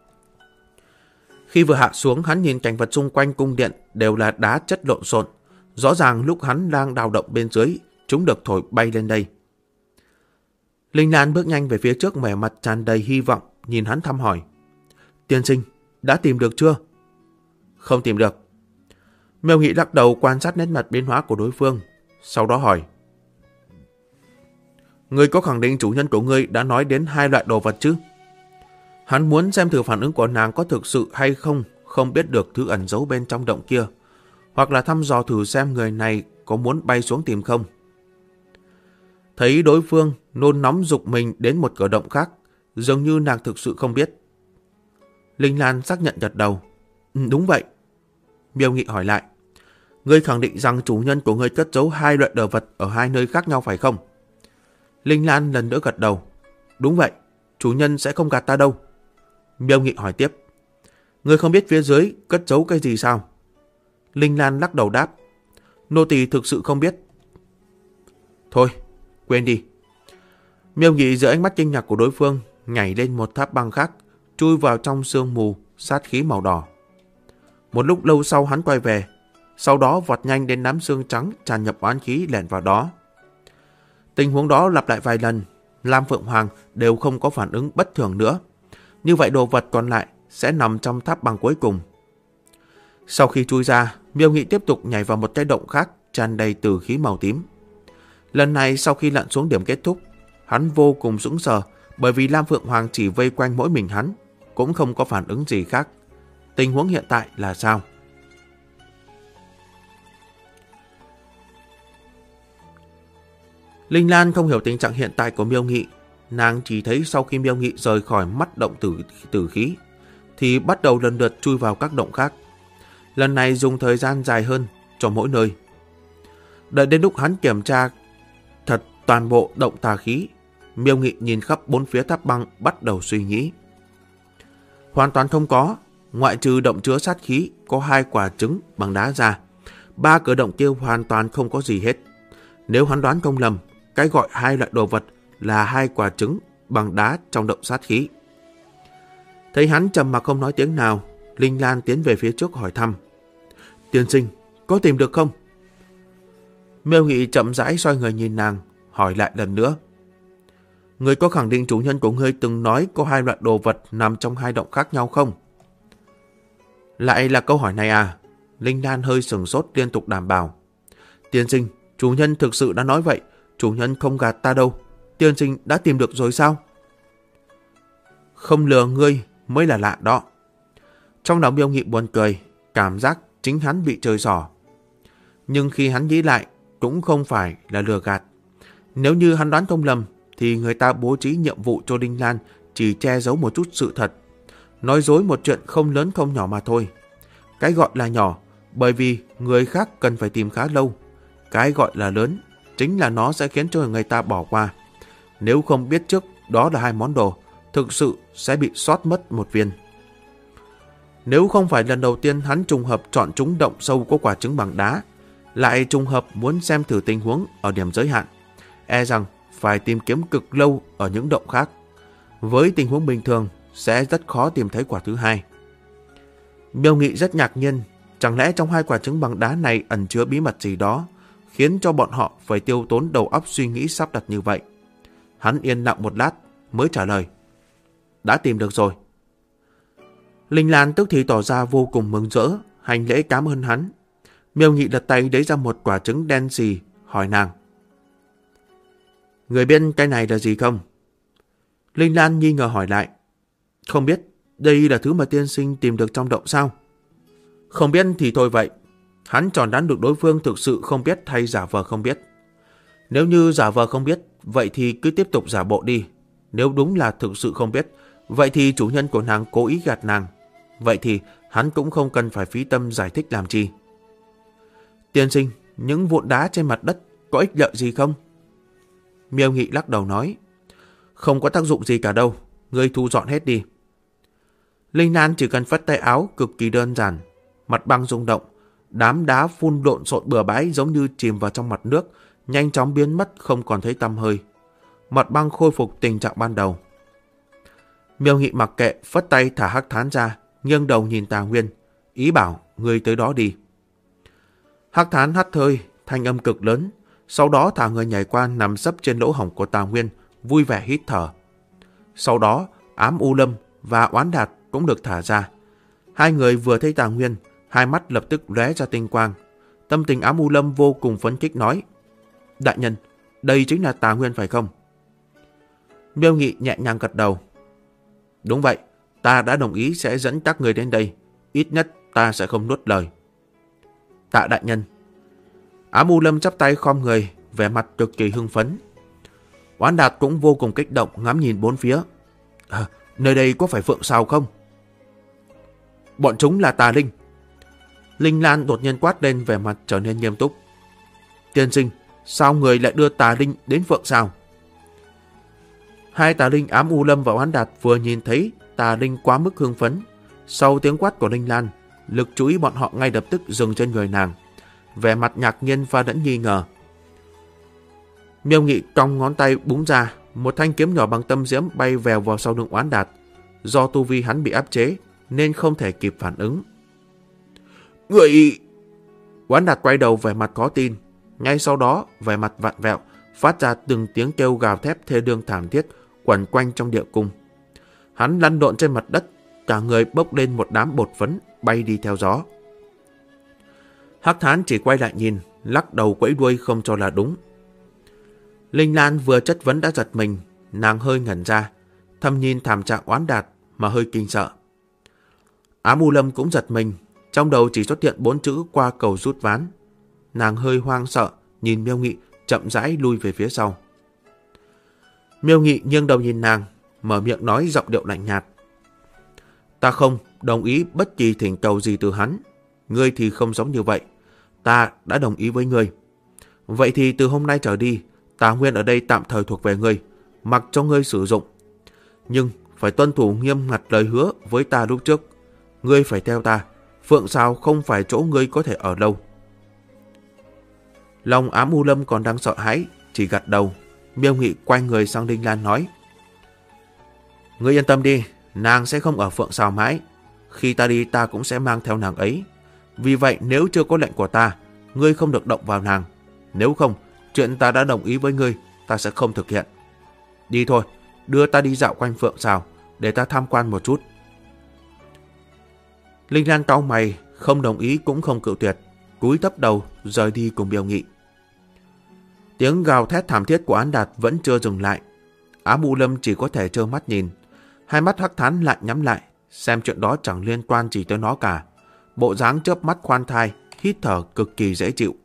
Khi vừa hạ xuống, hắn nhìn cảnh vật xung quanh cung điện đều là đá chất lộn xộn, Rõ ràng lúc hắn đang đào động bên dưới, chúng được thổi bay lên đây. Linh Lan bước nhanh về phía trước, vẻ mặt tràn đầy hy vọng, nhìn hắn thăm hỏi. Tiên sinh, đã tìm được chưa? Không tìm được. Miêu Nghị lắc đầu quan sát nét mặt biến hóa của đối phương, sau đó hỏi. Ngươi có khẳng định chủ nhân của ngươi đã nói đến 2 loại đồ vật chứ? Hắn muốn xem thử phản ứng của nàng có thực sự hay không biết được thứ ẩn giấu bên trong động kia, hoặc là thăm dò thử xem người này có muốn bay xuống tìm không. Thấy đối phương nôn nóng giục mình đến một cửa động khác, dường như nàng thực sự không biết. Linh Lan xác nhận gật đầu. Đúng vậy. Miêu Nghị hỏi lại. Ngươi khẳng định rằng chủ nhân của ngươi cất giấu 2 loại đồ vật ở 2 nơi khác nhau phải không? Linh Lan lần nữa gật đầu. Đúng vậy, chủ nhân sẽ không gạt ta đâu. Miêu Nghị hỏi tiếp. Ngươi không biết phía dưới cất giấu cái gì sao? Linh Lan lắc đầu đáp. Nô tỳ thực sự không biết. Thôi, quên đi. Miêu Nghị giữa ánh mắt kinh ngạc của đối phương nhảy lên một tháp băng khác, chui vào trong sương mù sát khí màu đỏ. Một lúc lâu sau hắn quay về, sau đó vọt nhanh đến đám xương trắng tràn nhập oán khí lẻn vào đó. Tình huống đó lặp lại vài lần, Lam Phượng Hoàng đều không có phản ứng bất thường nữa. Như vậy đồ vật còn lại sẽ nằm trong tháp băng cuối cùng. Sau khi chui ra, Miêu Nghị tiếp tục nhảy vào một cái động khác tràn đầy tử khí màu tím. Lần này sau khi lặn xuống điểm kết thúc, hắn vô cùng sững sờ bởi vì Lam Phượng Hoàng chỉ vây quanh mỗi mình hắn, cũng không có phản ứng gì khác. Tình huống hiện tại là sao? Linh Lan không hiểu tình trạng hiện tại của Miêu Nghị. Nàng chỉ thấy sau khi Miêu Nghị rời khỏi mắt động tử khí, thì bắt đầu lần lượt chui vào các động khác. Lần này dùng thời gian dài hơn cho mỗi nơi. Đợi đến lúc hắn kiểm tra thật toàn bộ động tà khí, Miêu Nghị nhìn khắp 4 phía tháp băng bắt đầu suy nghĩ. Hoàn toàn không có, ngoại trừ động chứa sát khí có 2 quả trứng bằng đá ra. 3 cửa động kia hoàn toàn không có gì hết. Nếu hắn đoán không lầm, cái gọi 2 loại đồ vật là 2 quả trứng bằng đá trong động sát khí. Thấy hắn trầm mặc không nói tiếng nào, Linh Lan tiến về phía trước hỏi thăm. Tiên sinh, có tìm được không? Miêu Nghị chậm rãi xoay người nhìn nàng, hỏi lại lần nữa. Ngươi có khẳng định chủ nhân của ngươi từng nói có 2 loại đồ vật nằm trong 2 động khác nhau không? Lại là câu hỏi này à? Linh Lan hơi sửng sốt liên tục đảm bảo. Tiên sinh, chủ nhân thực sự đã nói vậy, chủ nhân không gạt ta đâu. Tiên sinh đã tìm được rồi sao? Không lừa ngươi mới là lạ đó. Trong lòng Miêu Nghị buồn cười, cảm giác chính hắn bị chơi xỏ. Nhưng khi hắn nghĩ lại, cũng không phải là lừa gạt. Nếu như hắn đoán không lầm, thì người ta bố trí nhiệm vụ cho Linh Lan chỉ che giấu một chút sự thật. Nói dối một chuyện không lớn không nhỏ mà thôi. Cái gọi là nhỏ, bởi vì người khác cần phải tìm khá lâu. Cái gọi là lớn, chính là nó sẽ khiến cho người ta bỏ qua. Nếu không biết trước đó là 2 món đồ, thực sự sẽ bị sót mất một viên. Nếu không phải lần đầu tiên hắn trùng hợp chọn trúng động sâu có quả trứng bằng đá, lại trùng hợp muốn xem thử tình huống ở điểm giới hạn, e rằng phải tìm kiếm cực lâu ở những động khác. Với tình huống bình thường, sẽ rất khó tìm thấy quả thứ 2. Miêu Nghị rất ngạc nhiên, chẳng lẽ trong 2 quả trứng bằng đá này ẩn chứa bí mật gì đó, khiến cho bọn họ phải tiêu tốn đầu óc suy nghĩ sắp đặt như vậy. Hắn yên lặng một lát mới trả lời. Đã tìm được rồi. Linh Lan tức thì tỏ ra vô cùng mừng rỡ, hành lễ cảm ơn hắn. Miêu Nghị đặt tay lấy ra một quả trứng đen xì, hỏi nàng. Người biết cái này là gì không? Linh Lan nghi ngờ hỏi lại. Không biết, đây là thứ mà tiên sinh tìm được trong động sao? Không biết thì thôi vậy. Hắn tròn đoán được đối phương thực sự không biết hay giả vờ không biết. Nếu như giả vờ không biết, vậy thì cứ tiếp tục giả bộ đi. Nếu đúng là thực sự không biết, vậy thì chủ nhân của nàng cố ý gạt nàng. Vậy thì hắn cũng không cần phải phí tâm giải thích làm chi. Tiên sinh, những vụn đá trên mặt đất có ích lợi gì không? Miêu Nghị lắc đầu nói. Không có tác dụng gì cả đâu, ngươi thu dọn hết đi. Linh Lan chỉ cần phất tay áo cực kỳ đơn giản. Mặt băng rung động, đám đá phun lộn xộn bừa bãi giống như chìm vào trong mặt nước, nhanh chóng biến mất không còn thấy tăm hơi. Mặt băng khôi phục tình trạng ban đầu. Miêu Nghị mặc kệ, phất tay thả hắc thán ra, nghiêng đầu nhìn Tà Nguyên, ý bảo người tới đó đi. Hắc Thán hắt hơi, thanh âm cực lớn, sau đó thả người nhảy qua nằm sấp trên lỗ hổng của Tà Nguyên, vui vẻ hít thở. Sau đó, Ám U Lâm và Oán Đạt cũng được thả ra. Hai người vừa thấy Tà Nguyên, hai mắt lập tức lóe ra tinh quang. Tâm tình Ám U Lâm vô cùng phấn khích nói: Đại nhân, đây chính là Tà Nguyên phải không? Miêu Nghị nhẹ nhàng gật đầu. Đúng vậy, ta đã đồng ý sẽ dẫn các người đến đây. Ít nhất ta sẽ không nuốt lời. Tạ đại nhân. Ám U Lâm chắp tay khom người, vẻ mặt cực kỳ hưng phấn. Oán Đạt cũng vô cùng kích động ngắm nhìn bốn phía. Nơi đây có phải Phượng Sào không? Bọn chúng là tà linh. Linh Lan đột nhiên quát lên, vẻ mặt trở nên nghiêm túc. Tiên sinh, sao người lại đưa tà linh đến Phượng Sào? Hai tà linh Ám U Lâm và Oán Đạt vừa nhìn thấy tà linh quá mức hưng phấn. Sau tiếng quát của Linh Lan, lực chú ý bọn họ ngay lập tức dừng trên người nàng, vẻ mặt ngạc nhiên và lẫn nghi ngờ. Miêu Nghị cong ngón tay búng ra, một thanh kiếm nhỏ bằng tâm diễm bay vèo vào sau lưng Oán Đạt. Do tu vi hắn bị áp chế nên không thể kịp phản ứng. Người... Oán Đạt quay đầu vẻ mặt khó tin. Ngay sau đó, vẻ mặt vặn vẹo, phát ra từng tiếng kêu gào thép thê đương thảm thiết quẩn quanh trong địa cung. Hắn lăn lộn trên mặt đất, cả người bốc lên một đám bột phấn bay đi theo gió. Hắc Thán chỉ quay lại nhìn, lắc đầu quẫy đuôi không cho là đúng. Linh Lan vừa chất vấn đã giật mình, nàng hơi ngẩn ra, thầm nhìn thảm trạng Oán Đạt mà hơi kinh sợ. Ám U Lâm cũng giật mình, trong đầu chỉ xuất hiện 4 chữ qua cầu rút ván. Nàng hơi hoang sợ, nhìn Miêu Nghị chậm rãi lui về phía sau. Miêu Nghị nghiêng đầu nhìn nàng, mở miệng nói giọng điệu lạnh nhạt. Ta không đồng ý bất kỳ thỉnh cầu gì từ hắn. Ngươi thì không giống như vậy. Ta đã đồng ý với ngươi. Vậy thì từ hôm nay trở đi, Tà Nguyên ở đây tạm thời thuộc về ngươi, mặc cho ngươi sử dụng. Nhưng phải tuân thủ nghiêm ngặt lời hứa với ta lúc trước. Ngươi phải theo ta. Phượng Sào không phải chỗ ngươi có thể ở lâu. Lòng Ám U Lâm còn đang sợ hãi, chỉ gật đầu. Miêu Nghị quay người sang Linh Lan nói: Ngươi yên tâm đi, nàng sẽ không ở Phượng Sào mãi. Khi ta đi ta cũng sẽ mang theo nàng ấy. Vì vậy nếu chưa có lệnh của ta, ngươi không được động vào nàng. Nếu không, chuyện ta đã đồng ý với ngươi, ta sẽ không thực hiện. Đi thôi, đưa ta đi dạo quanh Phượng Sào, để ta tham quan một chút. Linh Lan cau mày, không đồng ý cũng không cự tuyệt, cúi thấp đầu rời đi cùng Miêu Nghị. Tiếng gào thét thảm thiết của Oán Đạt vẫn chưa dừng lại. Ám U Lâm chỉ có thể trơ mắt nhìn. Hai mắt Hắc Thán lại nhắm lại, xem chuyện đó chẳng liên quan gì tới nó cả. Bộ dáng chớp mắt khoan thai, hít thở cực kỳ dễ chịu.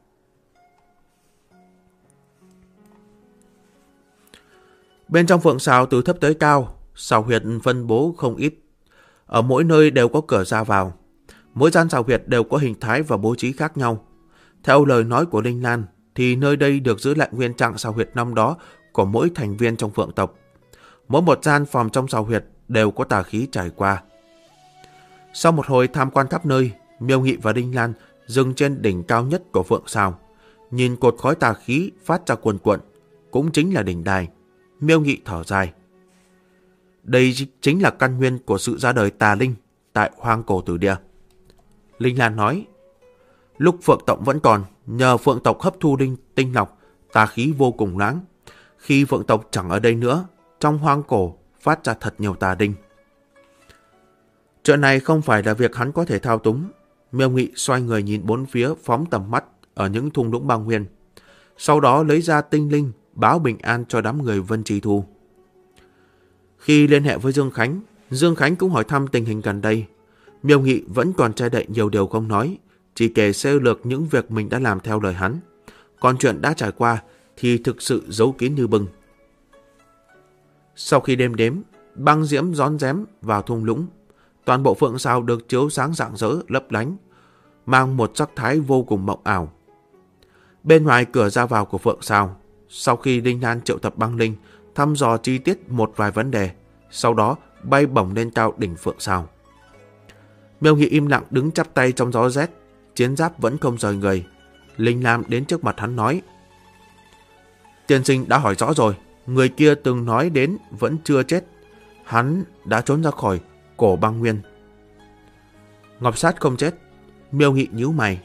Bên trong Phượng Sào từ thấp tới cao, sào huyệt phân bố không ít. Ở mỗi nơi đều có cửa ra vào. Mỗi gian sào huyệt đều có hình thái và bố trí khác nhau. Theo lời nói của Linh Lan, thì nơi đây được giữ lại nguyên trạng sào huyệt năm đó của mỗi thành viên trong Phượng tộc. Mỗi một gian phòng trong sào huyệt đều có tà khí trải qua. Sau một hồi tham quan khắp nơi, Miêu Nghị và Linh Lan dừng trên đỉnh cao nhất của Phượng Sào, nhìn cột khói tà khí phát ra cuồn cuộn, cũng chính là đỉnh đài. Miêu Nghị thở dài. Đây chính là căn nguyên của sự ra đời tà linh tại Hoang Cổ Tử Địa. Linh Lan nói, lúc Phượng tộc vẫn còn, nhờ Phượng tộc hấp thu tinh lọc, tà khí vô cùng lãng. Khi Phượng tộc chẳng ở đây nữa, trong Hoang Cổ phát ra thật nhiều tà linh. Chuyện này không phải là việc hắn có thể thao túng. Miêu Nghị xoay người nhìn bốn phía, phóng tầm mắt ở những thung lũng băng nguyên. Sau đó lấy ra tinh linh, báo bình an cho đám người Vân Trì Thu. Khi liên hệ với Dương Khánh cũng hỏi thăm tình hình gần đây. Miêu Nghị vẫn còn che đậy nhiều điều không nói, chỉ kể sơ lược những việc mình đã làm theo lời hắn. Còn chuyện đã trải qua thì thực sự giấu kín như bưng. Sau khi đêm đếm, băng diễm rón rém vào thung lũng. Toàn bộ Phượng Sào được chiếu sáng rạng rỡ, lấp lánh, mang một sắc thái vô cùng mộng ảo. Bên ngoài cửa ra vào của Phượng Sào, sau khi Linh Lan triệu tập băng linh, thăm dò chi tiết một vài vấn đề, sau đó bay bổng lên cao đỉnh Phượng Sào. Miêu Nghị im lặng đứng chắp tay trong gió rét, chiến giáp vẫn không rời người. Linh Lan đến trước mặt hắn nói, tiên sinh đã hỏi rõ rồi, người kia từng nói đến vẫn chưa chết. Hắn đã trốn ra khỏi Cổ Băng Nguyên. Ngọc Sát không chết. Miêu Nghị nhíu mày.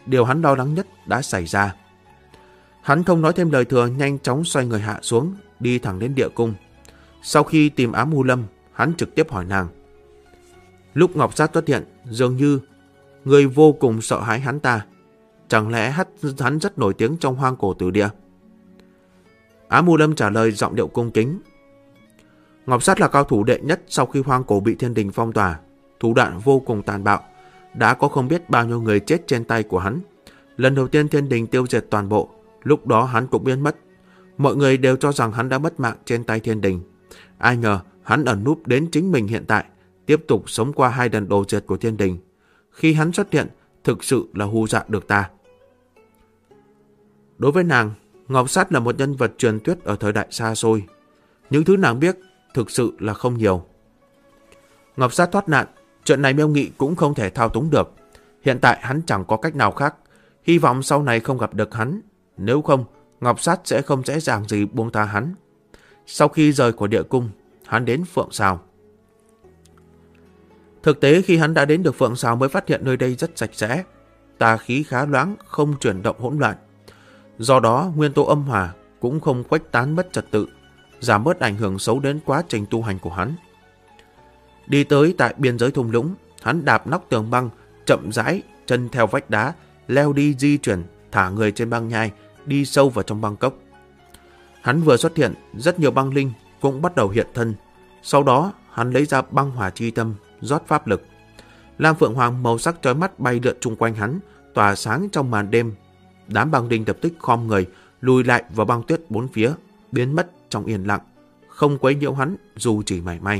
điều hắn lo lắng nhất đã xảy ra. Hắn không nói thêm lời thừa, nhanh chóng xoay người hạ xuống, đi thẳng đến địa cung. Sau khi tìm Ám U Lâm, hắn trực tiếp hỏi nàng. Lúc Ngọc Sát xuất hiện, dường như người vô cùng sợ hãi hắn ta. Chẳng lẽ hắn rất nổi tiếng trong hoang cổ tử địa? Ám U Lâm trả lời giọng điệu cung kính. Ngọc Sát là cao thủ đệ nhất sau khi hoang cổ bị thiên đình phong tỏa. Thủ đoạn vô cùng tàn bạo. Đã có không biết bao nhiêu người chết trên tay của hắn. Lần đầu tiên thiên đình tiêu diệt toàn bộ. Lúc đó hắn cũng biến mất. Mọi người đều cho rằng hắn đã mất mạng trên tay thiên đình. Ai ngờ hắn ẩn núp đến chính mình hiện tại, tiếp tục sống qua 2 lần đồ diệt của thiên đình. Khi hắn xuất hiện, thực sự là hù dọa được ta. Đối với nàng, Ngọc Sát là một nhân vật truyền thuyết ở thời đại xa xôi. Những thứ nàng biết thực sự là không nhiều. Ngọc Sát thoát nạn, chuyện này Miêu Nghị cũng không thể thao túng được. Hiện tại hắn chẳng có cách nào khác. Hy vọng sau này không gặp được hắn. Nếu không, Ngọc Sát sẽ không dễ dàng gì buông tha hắn. Sau khi rời khỏi địa cung, hắn đến Phượng Sào. Thực tế khi hắn đã đến được Phượng Sào mới phát hiện nơi đây rất sạch sẽ. Tà khí khá loãng, không chuyển động hỗn loạn. Do đó, nguyên tố âm hỏa cũng không khuếch tán mất trật tự, giảm bớt ảnh hưởng xấu đến quá trình tu hành của hắn. Đi tới tại biên giới thung lũng, hắn đạp nóc tường băng, chậm rãi, chân theo vách đá, leo đi di chuyển, thả người trên băng nhai, đi sâu vào trong băng cốc. Hắn vừa xuất hiện, rất nhiều băng linh cũng bắt đầu hiện thân. Sau đó, hắn lấy ra băng hỏa chi tâm, rót pháp lực. Lam Phượng Hoàng màu sắc chói mắt bay lượn chung quanh hắn, tỏa sáng trong màn đêm. Đám băng linh lập tức khom người, lùi lại vào băng tuyết bốn phía, biến mất trong yên lặng, không quấy nhiễu hắn dù chỉ mảy may.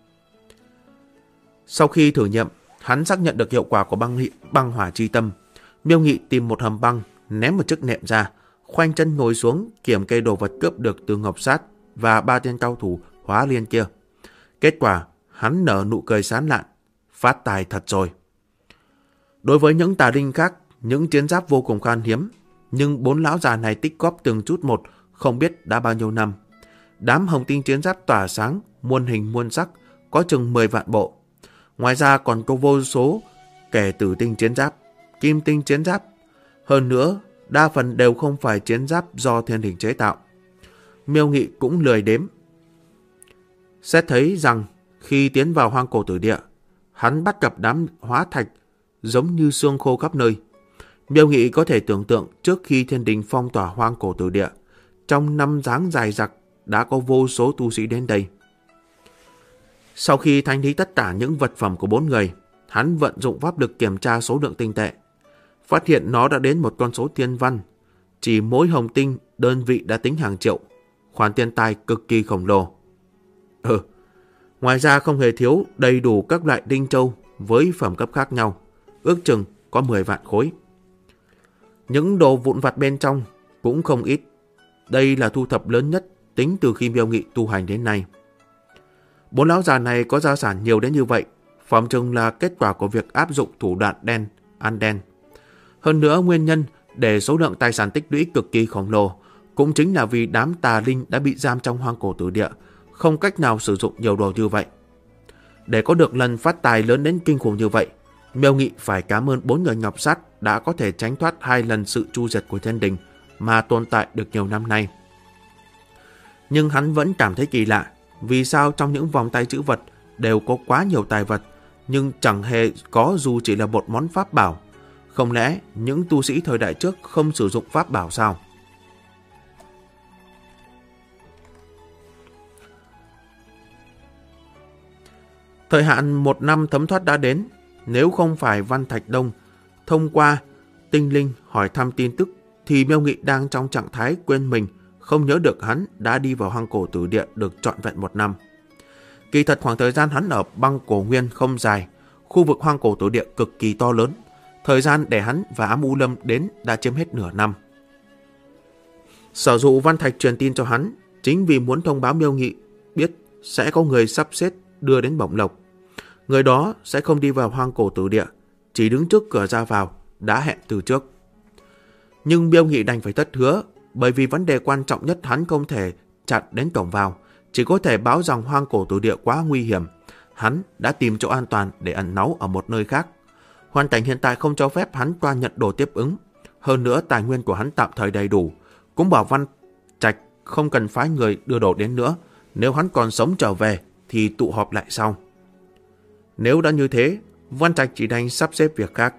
Sau khi thử nghiệm, hắn xác nhận được hiệu quả của băng hỏa chi tâm. Miêu Nghị tìm một hầm băng, ném một chiếc nệm ra, khoanh chân ngồi xuống kiểm kê đồ vật cướp được từ Ngọc Sát và 3 tên cao thủ hóa liên kia. Kết quả, hắn nở nụ cười sán lạn, phát tài thật rồi. Đối với những tà linh khác, những chiến giáp vô cùng khan hiếm, nhưng 4 lão già này tích góp từng chút một, không biết đã bao nhiêu năm. Đám hồng tinh chiến giáp tỏa sáng, muôn hình muôn sắc, có chừng 10 vạn bộ. Ngoài ra còn có vô số kẻ tử tinh chiến giáp, kim tinh chiến giáp. Hơn nữa, đa phần đều không phải chiến giáp do thiên đình chế tạo. Miêu Nghị cũng lười đếm. Xét thấy rằng khi tiến vào hoang cổ tử địa, hắn bắt gặp đám hóa thạch giống như xương khô khắp nơi. Miêu Nghị có thể tưởng tượng trước khi thiên đình phong tỏa hoang cổ tử địa, trong năm tháng dài dặc đã có vô số tu sĩ đến đây. Sau khi thanh lý tất cả những vật phẩm của 4 người, hắn vận dụng pháp lực kiểm tra số lượng tinh tệ, phát hiện nó đã đến một con số thiên văn. Chỉ mỗi hồng tinh đơn vị đã tính hàng triệu, khoản tiền tài cực kỳ khổng lồ. Ngoài ra không hề thiếu đầy đủ các loại đinh châu với phẩm cấp khác nhau, ước chừng có 10 vạn khối. Những đồ vụn vặt bên trong cũng không ít. Đây là thu thập lớn nhất tính từ khi Miêu Nghị tu hành đến nay. 4 lão già này có gia sản nhiều đến như vậy, phỏng chừng là kết quả của việc áp dụng thủ đoạn đen, ăn đen. Hơn nữa, nguyên nhân để số lượng tài sản tích lũy cực kỳ khổng lồ cũng chính là vì đám tà linh đã bị giam trong hoang cổ tử địa, không cách nào sử dụng nhiều đồ như vậy. Để có được lần phát tài lớn đến kinh khủng như vậy, Miêu Nghị phải cảm ơn 4 người Ngọc Sát đã có thể tránh thoát 2 lần sự tru diệt của thiên đình mà tồn tại được nhiều năm nay. Nhưng hắn vẫn cảm thấy kỳ lạ, vì sao trong những vòng tay trữ vật đều có quá nhiều tài vật, nhưng chẳng hề có dù chỉ là một món pháp bảo. Không lẽ những tu sĩ thời đại trước không sử dụng pháp bảo sao? Thời hạn 1 năm thấm thoát đã đến. Nếu không phải Văn Thạch Đông thông qua tinh linh hỏi thăm tin tức, thì Miêu Nghị đang trong trạng thái quên mình, không nhớ được hắn đã đi vào hoang cổ tử địa được trọn vẹn 1 năm. Kỳ thật khoảng thời gian hắn ở băng cổ nguyên không dài, khu vực hoang cổ tử địa cực kỳ to lớn. Thời gian để hắn và Ám U Lâm đến đã chiếm hết nửa năm. Sở dụ Văn Thạch truyền tin cho hắn chính vì muốn thông báo Miêu Nghị biết sẽ có người sắp xếp đưa đến bổng lộc. Người đó sẽ không đi vào hoang cổ tử địa, chỉ đứng trước cửa ra vào, đã hẹn từ trước. Nhưng Miêu Nghị đành phải thất hứa, bởi vì vấn đề quan trọng nhất hắn không thể chặn đến cổng vào, chỉ có thể báo rằng hoang cổ tử địa quá nguy hiểm. Hắn đã tìm chỗ an toàn để ẩn náu ở một nơi khác. Hoàn cảnh hiện tại không cho phép hắn toa nhận đồ tiếp ứng. Hơn nữa tài nguyên của hắn tạm thời đầy đủ. Cũng bảo Văn Trạch không cần phái người đưa đồ đến nữa. Nếu hắn còn sống trở về thì tụ họp lại sau. Nếu đã như thế, Văn Trạch chỉ đành sắp xếp việc khác.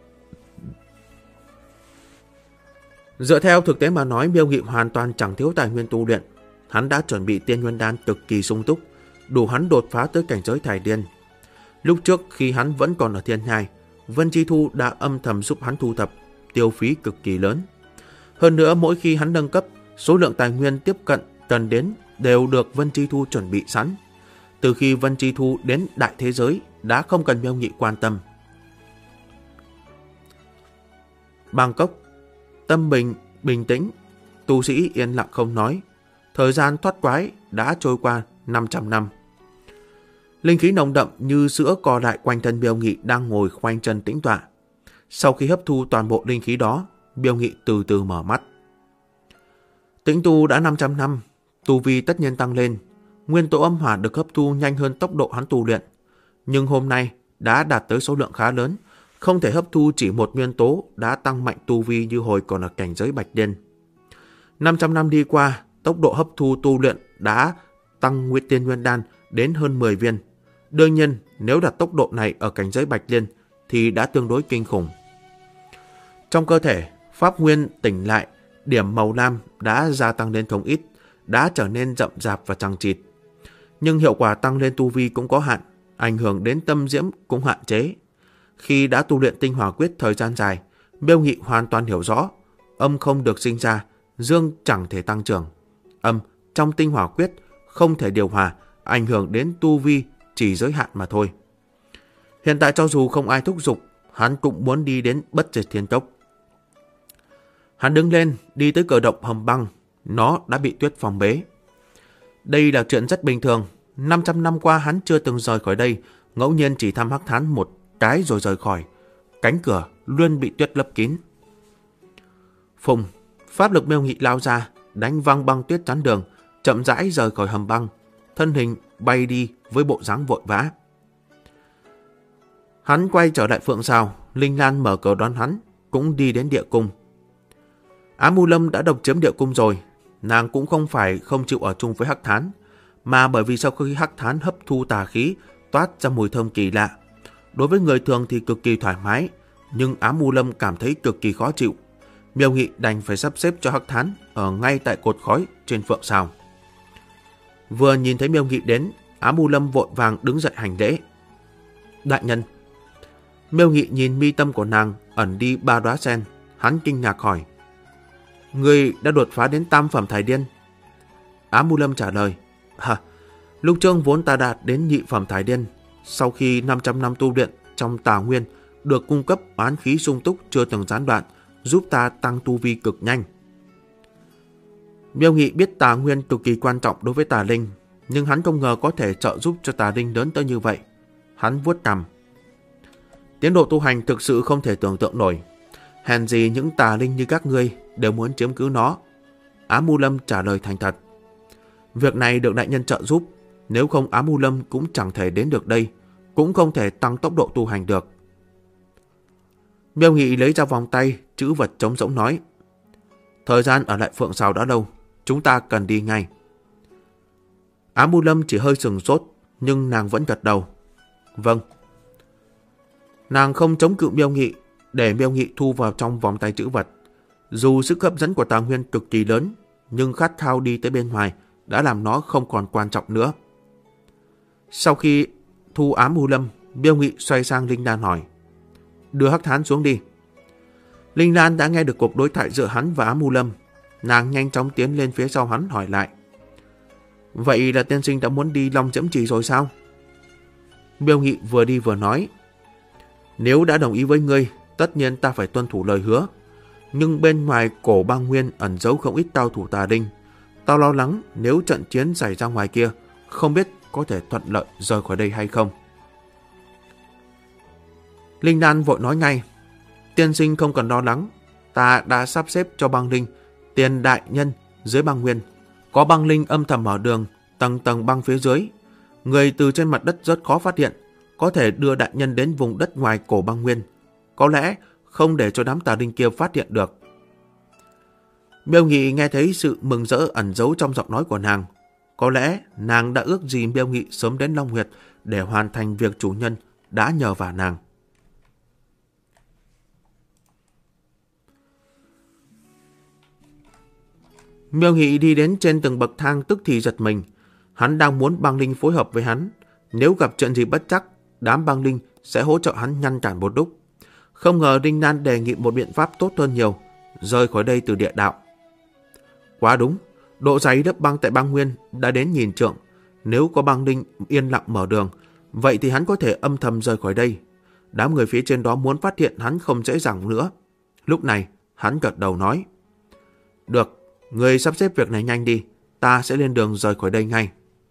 Dựa theo thực tế mà nói, Miêu Nghị hoàn toàn chẳng thiếu tài nguyên tu luyện. Hắn đã chuẩn bị tiên nguyên đan cực kỳ sung túc, đủ hắn đột phá tới cảnh giới thải điên. Lúc trước khi hắn vẫn còn ở Thiên Nhai, Vân Chi Thu đã âm thầm giúp hắn thu thập, tiêu phí cực kỳ lớn. Hơn nữa mỗi khi hắn nâng cấp, số lượng tài nguyên tiếp cận cần đến đều được Vân Chi Thu chuẩn bị sẵn. Từ khi Vân Chi Thu đến đại thế giới đã không cần Miêu Nghị quan tâm. Bangkok, tâm bình tĩnh, tu sĩ yên lặng không nói. Thời gian thoát quái đã trôi qua 500 năm. Linh khí nồng đậm như sữa co lại quanh thân Miêu Nghị đang ngồi khoanh chân tĩnh tọa. Sau khi hấp thu toàn bộ linh khí đó, Miêu Nghị từ từ mở mắt. Tĩnh tu đã 500 năm, tu vi tất nhiên tăng lên. Nguyên tố âm hỏa được hấp thu nhanh hơn tốc độ hắn tu luyện. Nhưng hôm nay đã đạt tới số lượng khá lớn, không thể hấp thu chỉ một nguyên tố đã tăng mạnh tu vi như hồi còn ở cảnh giới bạch điên. 500 năm đi qua, tốc độ hấp thu tu luyện đã tăng nguyên tiên nguyên đan đến hơn 10 viên. Đương nhiên, nếu đặt tốc độ này ở cảnh giới bạch liên thì đã tương đối kinh khủng. Trong cơ thể, pháp nguyên tỉnh lại, điểm màu lam đã gia tăng lên không ít, đã trở nên rậm rạp và chằng chịt. Nhưng hiệu quả tăng lên tu vi cũng có hạn, ảnh hưởng đến tâm diễm cũng hạn chế. Khi đã tu luyện tinh hỏa quyết thời gian dài, Miêu Nghị hoàn toàn hiểu rõ, âm không được sinh ra, dương chẳng thể tăng trưởng. Âm trong tinh hỏa quyết không thể điều hòa, ảnh hưởng đến tu vi chỉ giới hạn mà thôi. Hiện tại cho dù không ai thúc giục, hắn cũng muốn đi đến Bất Diệt Thiên Cốc. Hắn đứng lên, đi tới cửa động hầm băng, nó đã bị tuyết phong bế. Đây là chuyện rất bình thường, 500 năm qua hắn chưa từng rời khỏi đây, ngẫu nhiên chỉ thăm Hắc Thán một cái rồi rời khỏi. Cánh cửa luôn bị tuyết lấp kín. Phùng, pháp lực Miêu Nghị lao ra, đánh văng băng tuyết chắn đường, chậm rãi rời khỏi hầm băng, thân hình bay đi với bộ dáng vội vã. Hắn quay trở lại Phượng Sào, Linh Lan mở cửa đón hắn, cũng đi đến địa cung. Á Mu Lâm đã độc chiếm địa cung rồi, nàng cũng không phải không chịu ở chung với Hắc Thán, mà bởi vì sau khi Hắc Thán hấp thu tà khí, toát ra mùi thơm kỳ lạ. Đối với người thường thì cực kỳ thoải mái, nhưng Á Mu Lâm cảm thấy cực kỳ khó chịu. Miêu Nghị đành phải sắp xếp cho Hắc Thán ở ngay tại cột khói trên Phượng Sào. Vừa nhìn thấy Miêu Nghị đến, Á Mu Lâm vội vàng đứng dậy hành lễ. Đại nhân. Miêu Nghị nhìn mi tâm của nàng ẩn đi 3 đóa sen, hắn kinh ngạc hỏi: Ngươi đã đột phá đến tam phẩm thải điên? Á Mu Lâm trả lời: Lúc trước vốn ta đạt đến nhị phẩm thải điên, sau khi 500 năm tu luyện trong tà nguyên được cung cấp oán khí sung túc chưa từng gián đoạn, giúp ta tăng tu vi cực nhanh. Miêu Nghị biết tà nguyên cực kỳ quan trọng đối với tà linh, nhưng hắn không ngờ có thể trợ giúp cho tà linh lớn tới như vậy. Hắn vuốt cằm. Tiến độ tu hành thực sự không thể tưởng tượng nổi. Hèn gì những tà linh như các ngươi đều muốn chiếm cứ nó. Á Mu Lâm trả lời thành thật. Việc này được đại nhân trợ giúp, nếu không Á Mu Lâm cũng chẳng thể đến được đây, cũng không thể tăng tốc độ tu hành được. Miêu Nghị lấy ra vòng tay, chữ vật trống rỗng nói: Thời gian ở lại Phượng Sào đã lâu, chúng ta cần đi ngay. Á Mu Lâm chỉ hơi sừng sốt, nhưng nàng vẫn gật đầu. Vâng. Nàng không chống cự Miêu Nghị, để Miêu Nghị thu vào trong vòng tay chữ vật. Dù sức hấp dẫn của tà nguyên cực kỳ lớn, nhưng khát khao đi tới bên ngoài đã làm nó không còn quan trọng nữa. Sau khi thu Á Mu Lâm, Miêu Nghị xoay sang Linh Lan hỏi: Đưa Hắc Thán xuống đi. Linh Lan đã nghe được cuộc đối thoại giữa hắn và Á Mu Lâm. Nàng nhanh chóng tiến lên phía sau hắn hỏi lại: Vậy là tiên sinh đã muốn đi Long Diễm Trì rồi sao? Miêu Nghị vừa đi vừa nói: Nếu đã đồng ý với ngươi, tất nhiên ta phải tuân thủ lời hứa. Nhưng bên ngoài cổ băng nguyên ẩn giấu không ít cao thủ tà linh. Tao lo lắng nếu trận chiến xảy ra ngoài kia, không biết có thể thuận lợi rời khỏi đây hay không. Linh Lan vội nói ngay: Tiên sinh không cần lo lắng, ta đã sắp xếp cho băng linh tiền đại nhân dưới băng nguyên. Có băng linh âm thầm mở đường, tầng tầng băng phía dưới. Người từ trên mặt đất rất khó phát hiện, có thể đưa đại nhân đến vùng đất ngoài cổ băng nguyên, có lẽ không để cho đám tà linh kia phát hiện được. Miêu Nghị nghe thấy sự mừng rỡ ẩn giấu trong giọng nói của nàng. Có lẽ nàng đã ước gì Miêu Nghị sớm đến Long Huyệt để hoàn thành việc chủ nhân đã nhờ vả nàng. Miêu Nghị đi đến trên từng bậc thang tức thì giật mình. Hắn đang muốn băng linh phối hợp với hắn. Nếu gặp chuyện gì bất trắc, đám băng linh sẽ hỗ trợ hắn ngăn cản một lúc. Không ngờ Đinh Lan đề nghị một biện pháp tốt hơn nhiều, rời khỏi đây từ địa đạo. Quá đúng, độ dày lớp băng tại băng nguyên đã đến 1000 trượng. Nếu có băng linh yên lặng mở đường, vậy thì hắn có thể âm thầm rời khỏi đây. Đám người phía trên đó muốn phát hiện hắn không dễ dàng nữa. Lúc này, hắn gật đầu nói. Được, người sắp xếp việc này nhanh đi, ta sẽ lên đường rời khỏi đây ngay.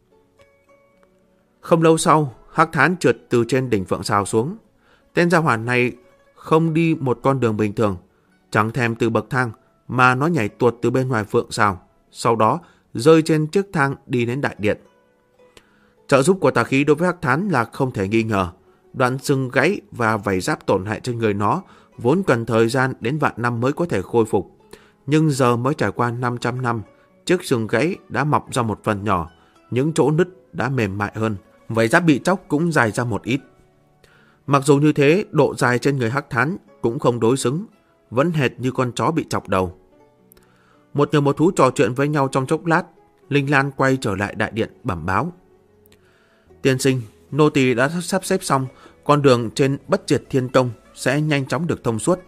Không lâu sau, Hắc Thán trượt từ trên đỉnh Phượng Sào xuống. Tên gia hỏa này không đi một con đường bình thường, chẳng thèm từ bậc thang, mà nó nhảy tuột từ bên ngoài Phượng Sào, sau đó rơi trên chiếc thang đi đến đại điện. Trợ giúp của tà khí đối với Hắc Thán là không thể nghi ngờ. Đoạn xương gãy và vảy giáp tổn hại trên người nó vốn cần thời gian đến vạn năm mới có thể khôi phục. Nhưng giờ mới trải qua 500 năm, chiếc xương gãy đã mọc ra một phần nhỏ, những chỗ nứt đã mềm mại hơn, vảy giáp bị chóc cũng dài ra một ít. Mặc dù như thế, độ dài trên người Hắc Thán cũng không đối xứng, vẫn hệt như con chó bị chọc đầu. Một người một thú trò chuyện với nhau trong chốc lát, Linh Lan quay trở lại đại điện bẩm báo. Tiên sinh, nô tỳ đã sắp xếp xong, con đường trên Bất Diệt Thiên Tông sẽ nhanh chóng được thông suốt.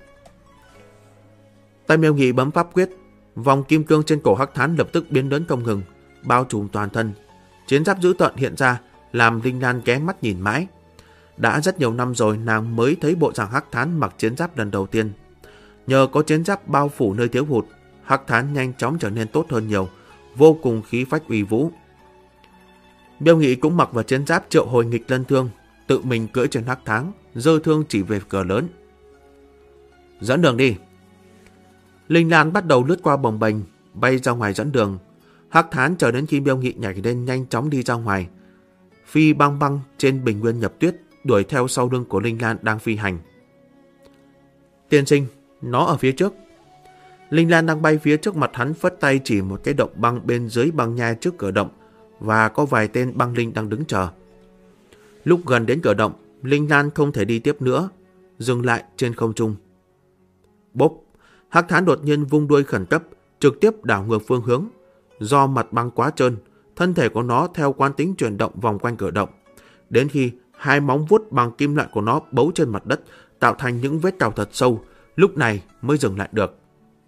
Tay Miêu Nghị bấm pháp quyết, vòng kim cương trên cổ Hắc Thán lập tức biến lớn không ngừng, bao trùm toàn thân. Chiến giáp dữ tợn hiện ra, làm Linh Lan ghé mắt nhìn mãi. Đã rất nhiều năm rồi nàng mới thấy bộ dạng Hắc Thán mặc chiến giáp lần đầu tiên. Nhờ có chiến giáp bao phủ nơi thiếu hụt, Hắc Thán nhanh chóng trở nên tốt hơn nhiều, vô cùng khí phách uy vũ. Miêu Nghị cũng mặc vào chiến giáp triệu hồi nghịch lân thương, tự mình cưỡi trên Hắc Thán, giơ thương chỉ về cửa lớn. Dẫn đường đi. Linh Lan bắt đầu lướt qua bồng bềnh, bay ra ngoài dẫn đường. Hắc Thán chờ đến khi Miêu Nghị nhảy lên nhanh chóng đi ra ngoài, phi băng băng trên bình nguyên nhập tuyết, đuổi theo sau lưng của Linh Lan đang phi hành. Tiên sinh, nó ở phía trước. Linh Lan đang bay phía trước mặt hắn, phất tay chỉ một cái động băng bên dưới băng nhai trước cửa động, và có vài tên băng linh đang đứng chờ. Lúc gần đến cửa động, Linh Lan không thể đi tiếp nữa, dừng lại trên không trung. Bốp! Hắc Thán đột nhiên vung đuôi khẩn cấp, trực tiếp đảo ngược phương hướng. Do mặt băng quá trơn, thân thể của nó theo quán tính chuyển động vòng quanh cửa động, đến khi hai móng vuốt bằng kim loại của nó bấu trên mặt đất, tạo thành những vết cào thật sâu, lúc này mới dừng lại được.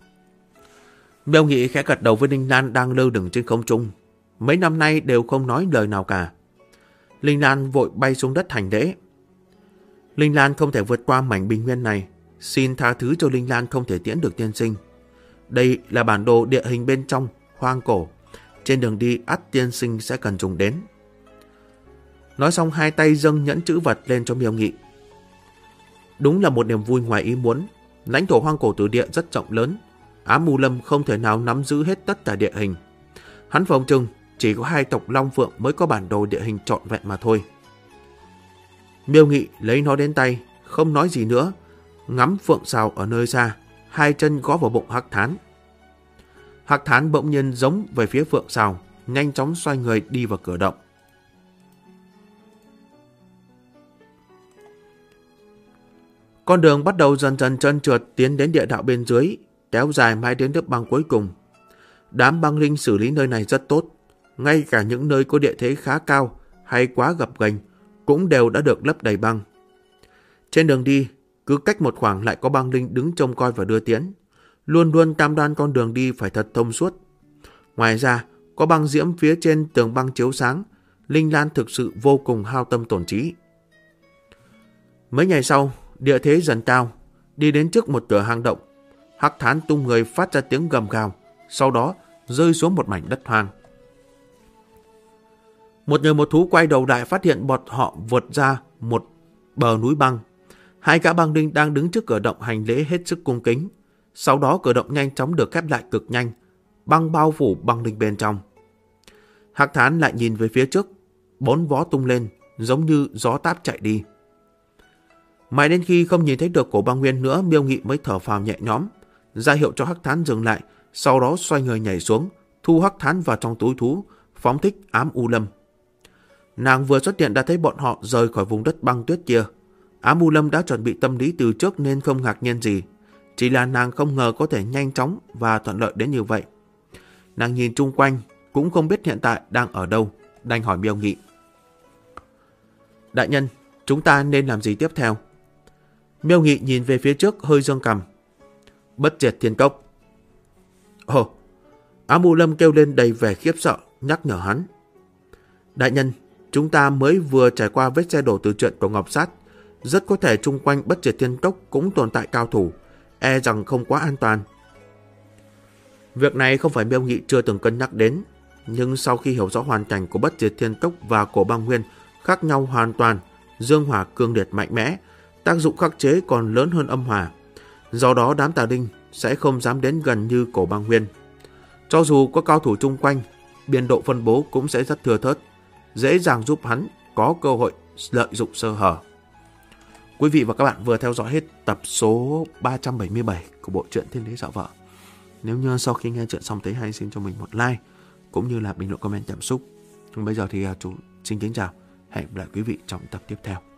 Miêu Nghị khẽ gật đầu với Linh Lan đang lơ lửng trên không trung. Mấy năm nay đều không nói lời nào cả. Linh Lan vội bay xuống đất hành lễ. Linh Lan không thể vượt qua mảnh bình nguyên này, xin tha thứ cho Linh Lan không thể tiễn được tiên sinh. Đây là bản đồ địa hình bên trong hoang cổ, trên đường đi ắt tiên sinh sẽ cần dùng đến. Nói xong hai tay dâng nhẫn chữ vật lên cho Miêu Nghị. Đúng là một niềm vui ngoài ý muốn. Lãnh thổ hoang cổ tử địa rất rộng lớn, Ám U Lâm không thể nào nắm giữ hết tất cả địa hình. Hắn phỏng chừng chỉ có hai tộc Long Phượng mới có bản đồ địa hình trọn vẹn mà thôi. Miêu Nghị lấy nó đến tay, không nói gì nữa, ngắm Phượng Sào ở nơi xa, hai chân gõ vào bụng Hắc Thán. Hắc Thán bỗng nhiên giống về phía Phượng Sào, nhanh chóng xoay người đi vào cửa động. Con đường bắt đầu dần dần trơn trượt tiến đến địa đạo bên dưới, kéo dài mãi đến lớp băng cuối cùng. Đám băng linh xử lý nơi này rất tốt, ngay cả những nơi có địa thế khá cao hay quá gập ghềnh cũng đều đã được lấp đầy băng. Trên đường đi, cứ cách một khoảng lại có băng linh đứng trông coi và đưa tiễn, luôn luôn cam đoan con đường đi phải thật thông suốt. Ngoài ra, có băng diễm phía trên tường băng chiếu sáng, Linh Lan thực sự vô cùng hao tâm tổn trí. Mấy ngày sau, địa thế dần cao, đi đến trước một cửa hang động, Hắc Thán tung người phát ra tiếng gầm gào, sau đó rơi xuống một mảnh đất hoang. Một người một thú quay đầu lại phát hiện bọn họ vượt ra một bờ núi băng. Hai gã băng linh đang đứng trước cửa động hành lễ hết sức cung kính. Sau đó cửa động nhanh chóng được khép lại cực nhanh, băng bao phủ băng linh bên trong. Hắc Thán lại nhìn về phía trước, bốn vó tung lên, giống như gió táp chạy đi. Mãi đến khi không nhìn thấy được Cổ Băng Nguyên nữa, Miêu Nghị mới thở phào nhẹ nhõm, ra hiệu cho Hắc Thán dừng lại, sau đó xoay người nhảy xuống, thu Hắc Thán vào trong túi thú, phóng thích Ám U Lâm. Nàng vừa xuất hiện đã thấy bọn họ rời khỏi vùng đất băng tuyết kia. Ám U Lâm đã chuẩn bị tâm lý từ trước nên không ngạc nhiên gì, chỉ là nàng không ngờ có thể nhanh chóng và thuận lợi đến như vậy. Nàng nhìn chung quanh, cũng không biết hiện tại đang ở đâu, đành hỏi Miêu Nghị. Đại nhân, chúng ta nên làm gì tiếp theo? Miêu Nghị nhìn về phía trước hơi giương cằm. Bất diệt thiên cốc. Ồ, Ám U Lâm kêu lên đầy vẻ khiếp sợ, nhắc nhở hắn. Đại nhân, chúng ta mới vừa trải qua vết xe đổ từ chuyện của Ngọc Sát. Rất có thể chung quanh bất diệt thiên cốc cũng tồn tại cao thủ, e rằng không quá an toàn. Việc này không phải Miêu Nghị chưa từng cân nhắc đến, nhưng sau khi hiểu rõ hoàn cảnh của bất diệt thiên cốc và Cổ Băng Nguyên khác nhau hoàn toàn, dương hỏa cương liệt mạnh mẽ, tác dụng khắc chế còn lớn hơn âm hỏa. Do đó đám tà linh sẽ không dám đến gần như Cổ Băng Nguyên. Cho dù có cao thủ chung quanh, biên độ phân bố cũng sẽ rất thưa thớt, dễ dàng giúp hắn có cơ hội lợi dụng sơ hở. Quý vị và các bạn vừa theo dõi hết tập số 377 của bộ truyện Thiên Đế Dạo Vợ. Nếu như sau khi nghe chuyện xong thấy hay, xin cho mình một like cũng như là bình luận comment cảm xúc. Bây giờ thì chú xin kính chào, hẹn gặp lại quý vị trong tập tiếp theo.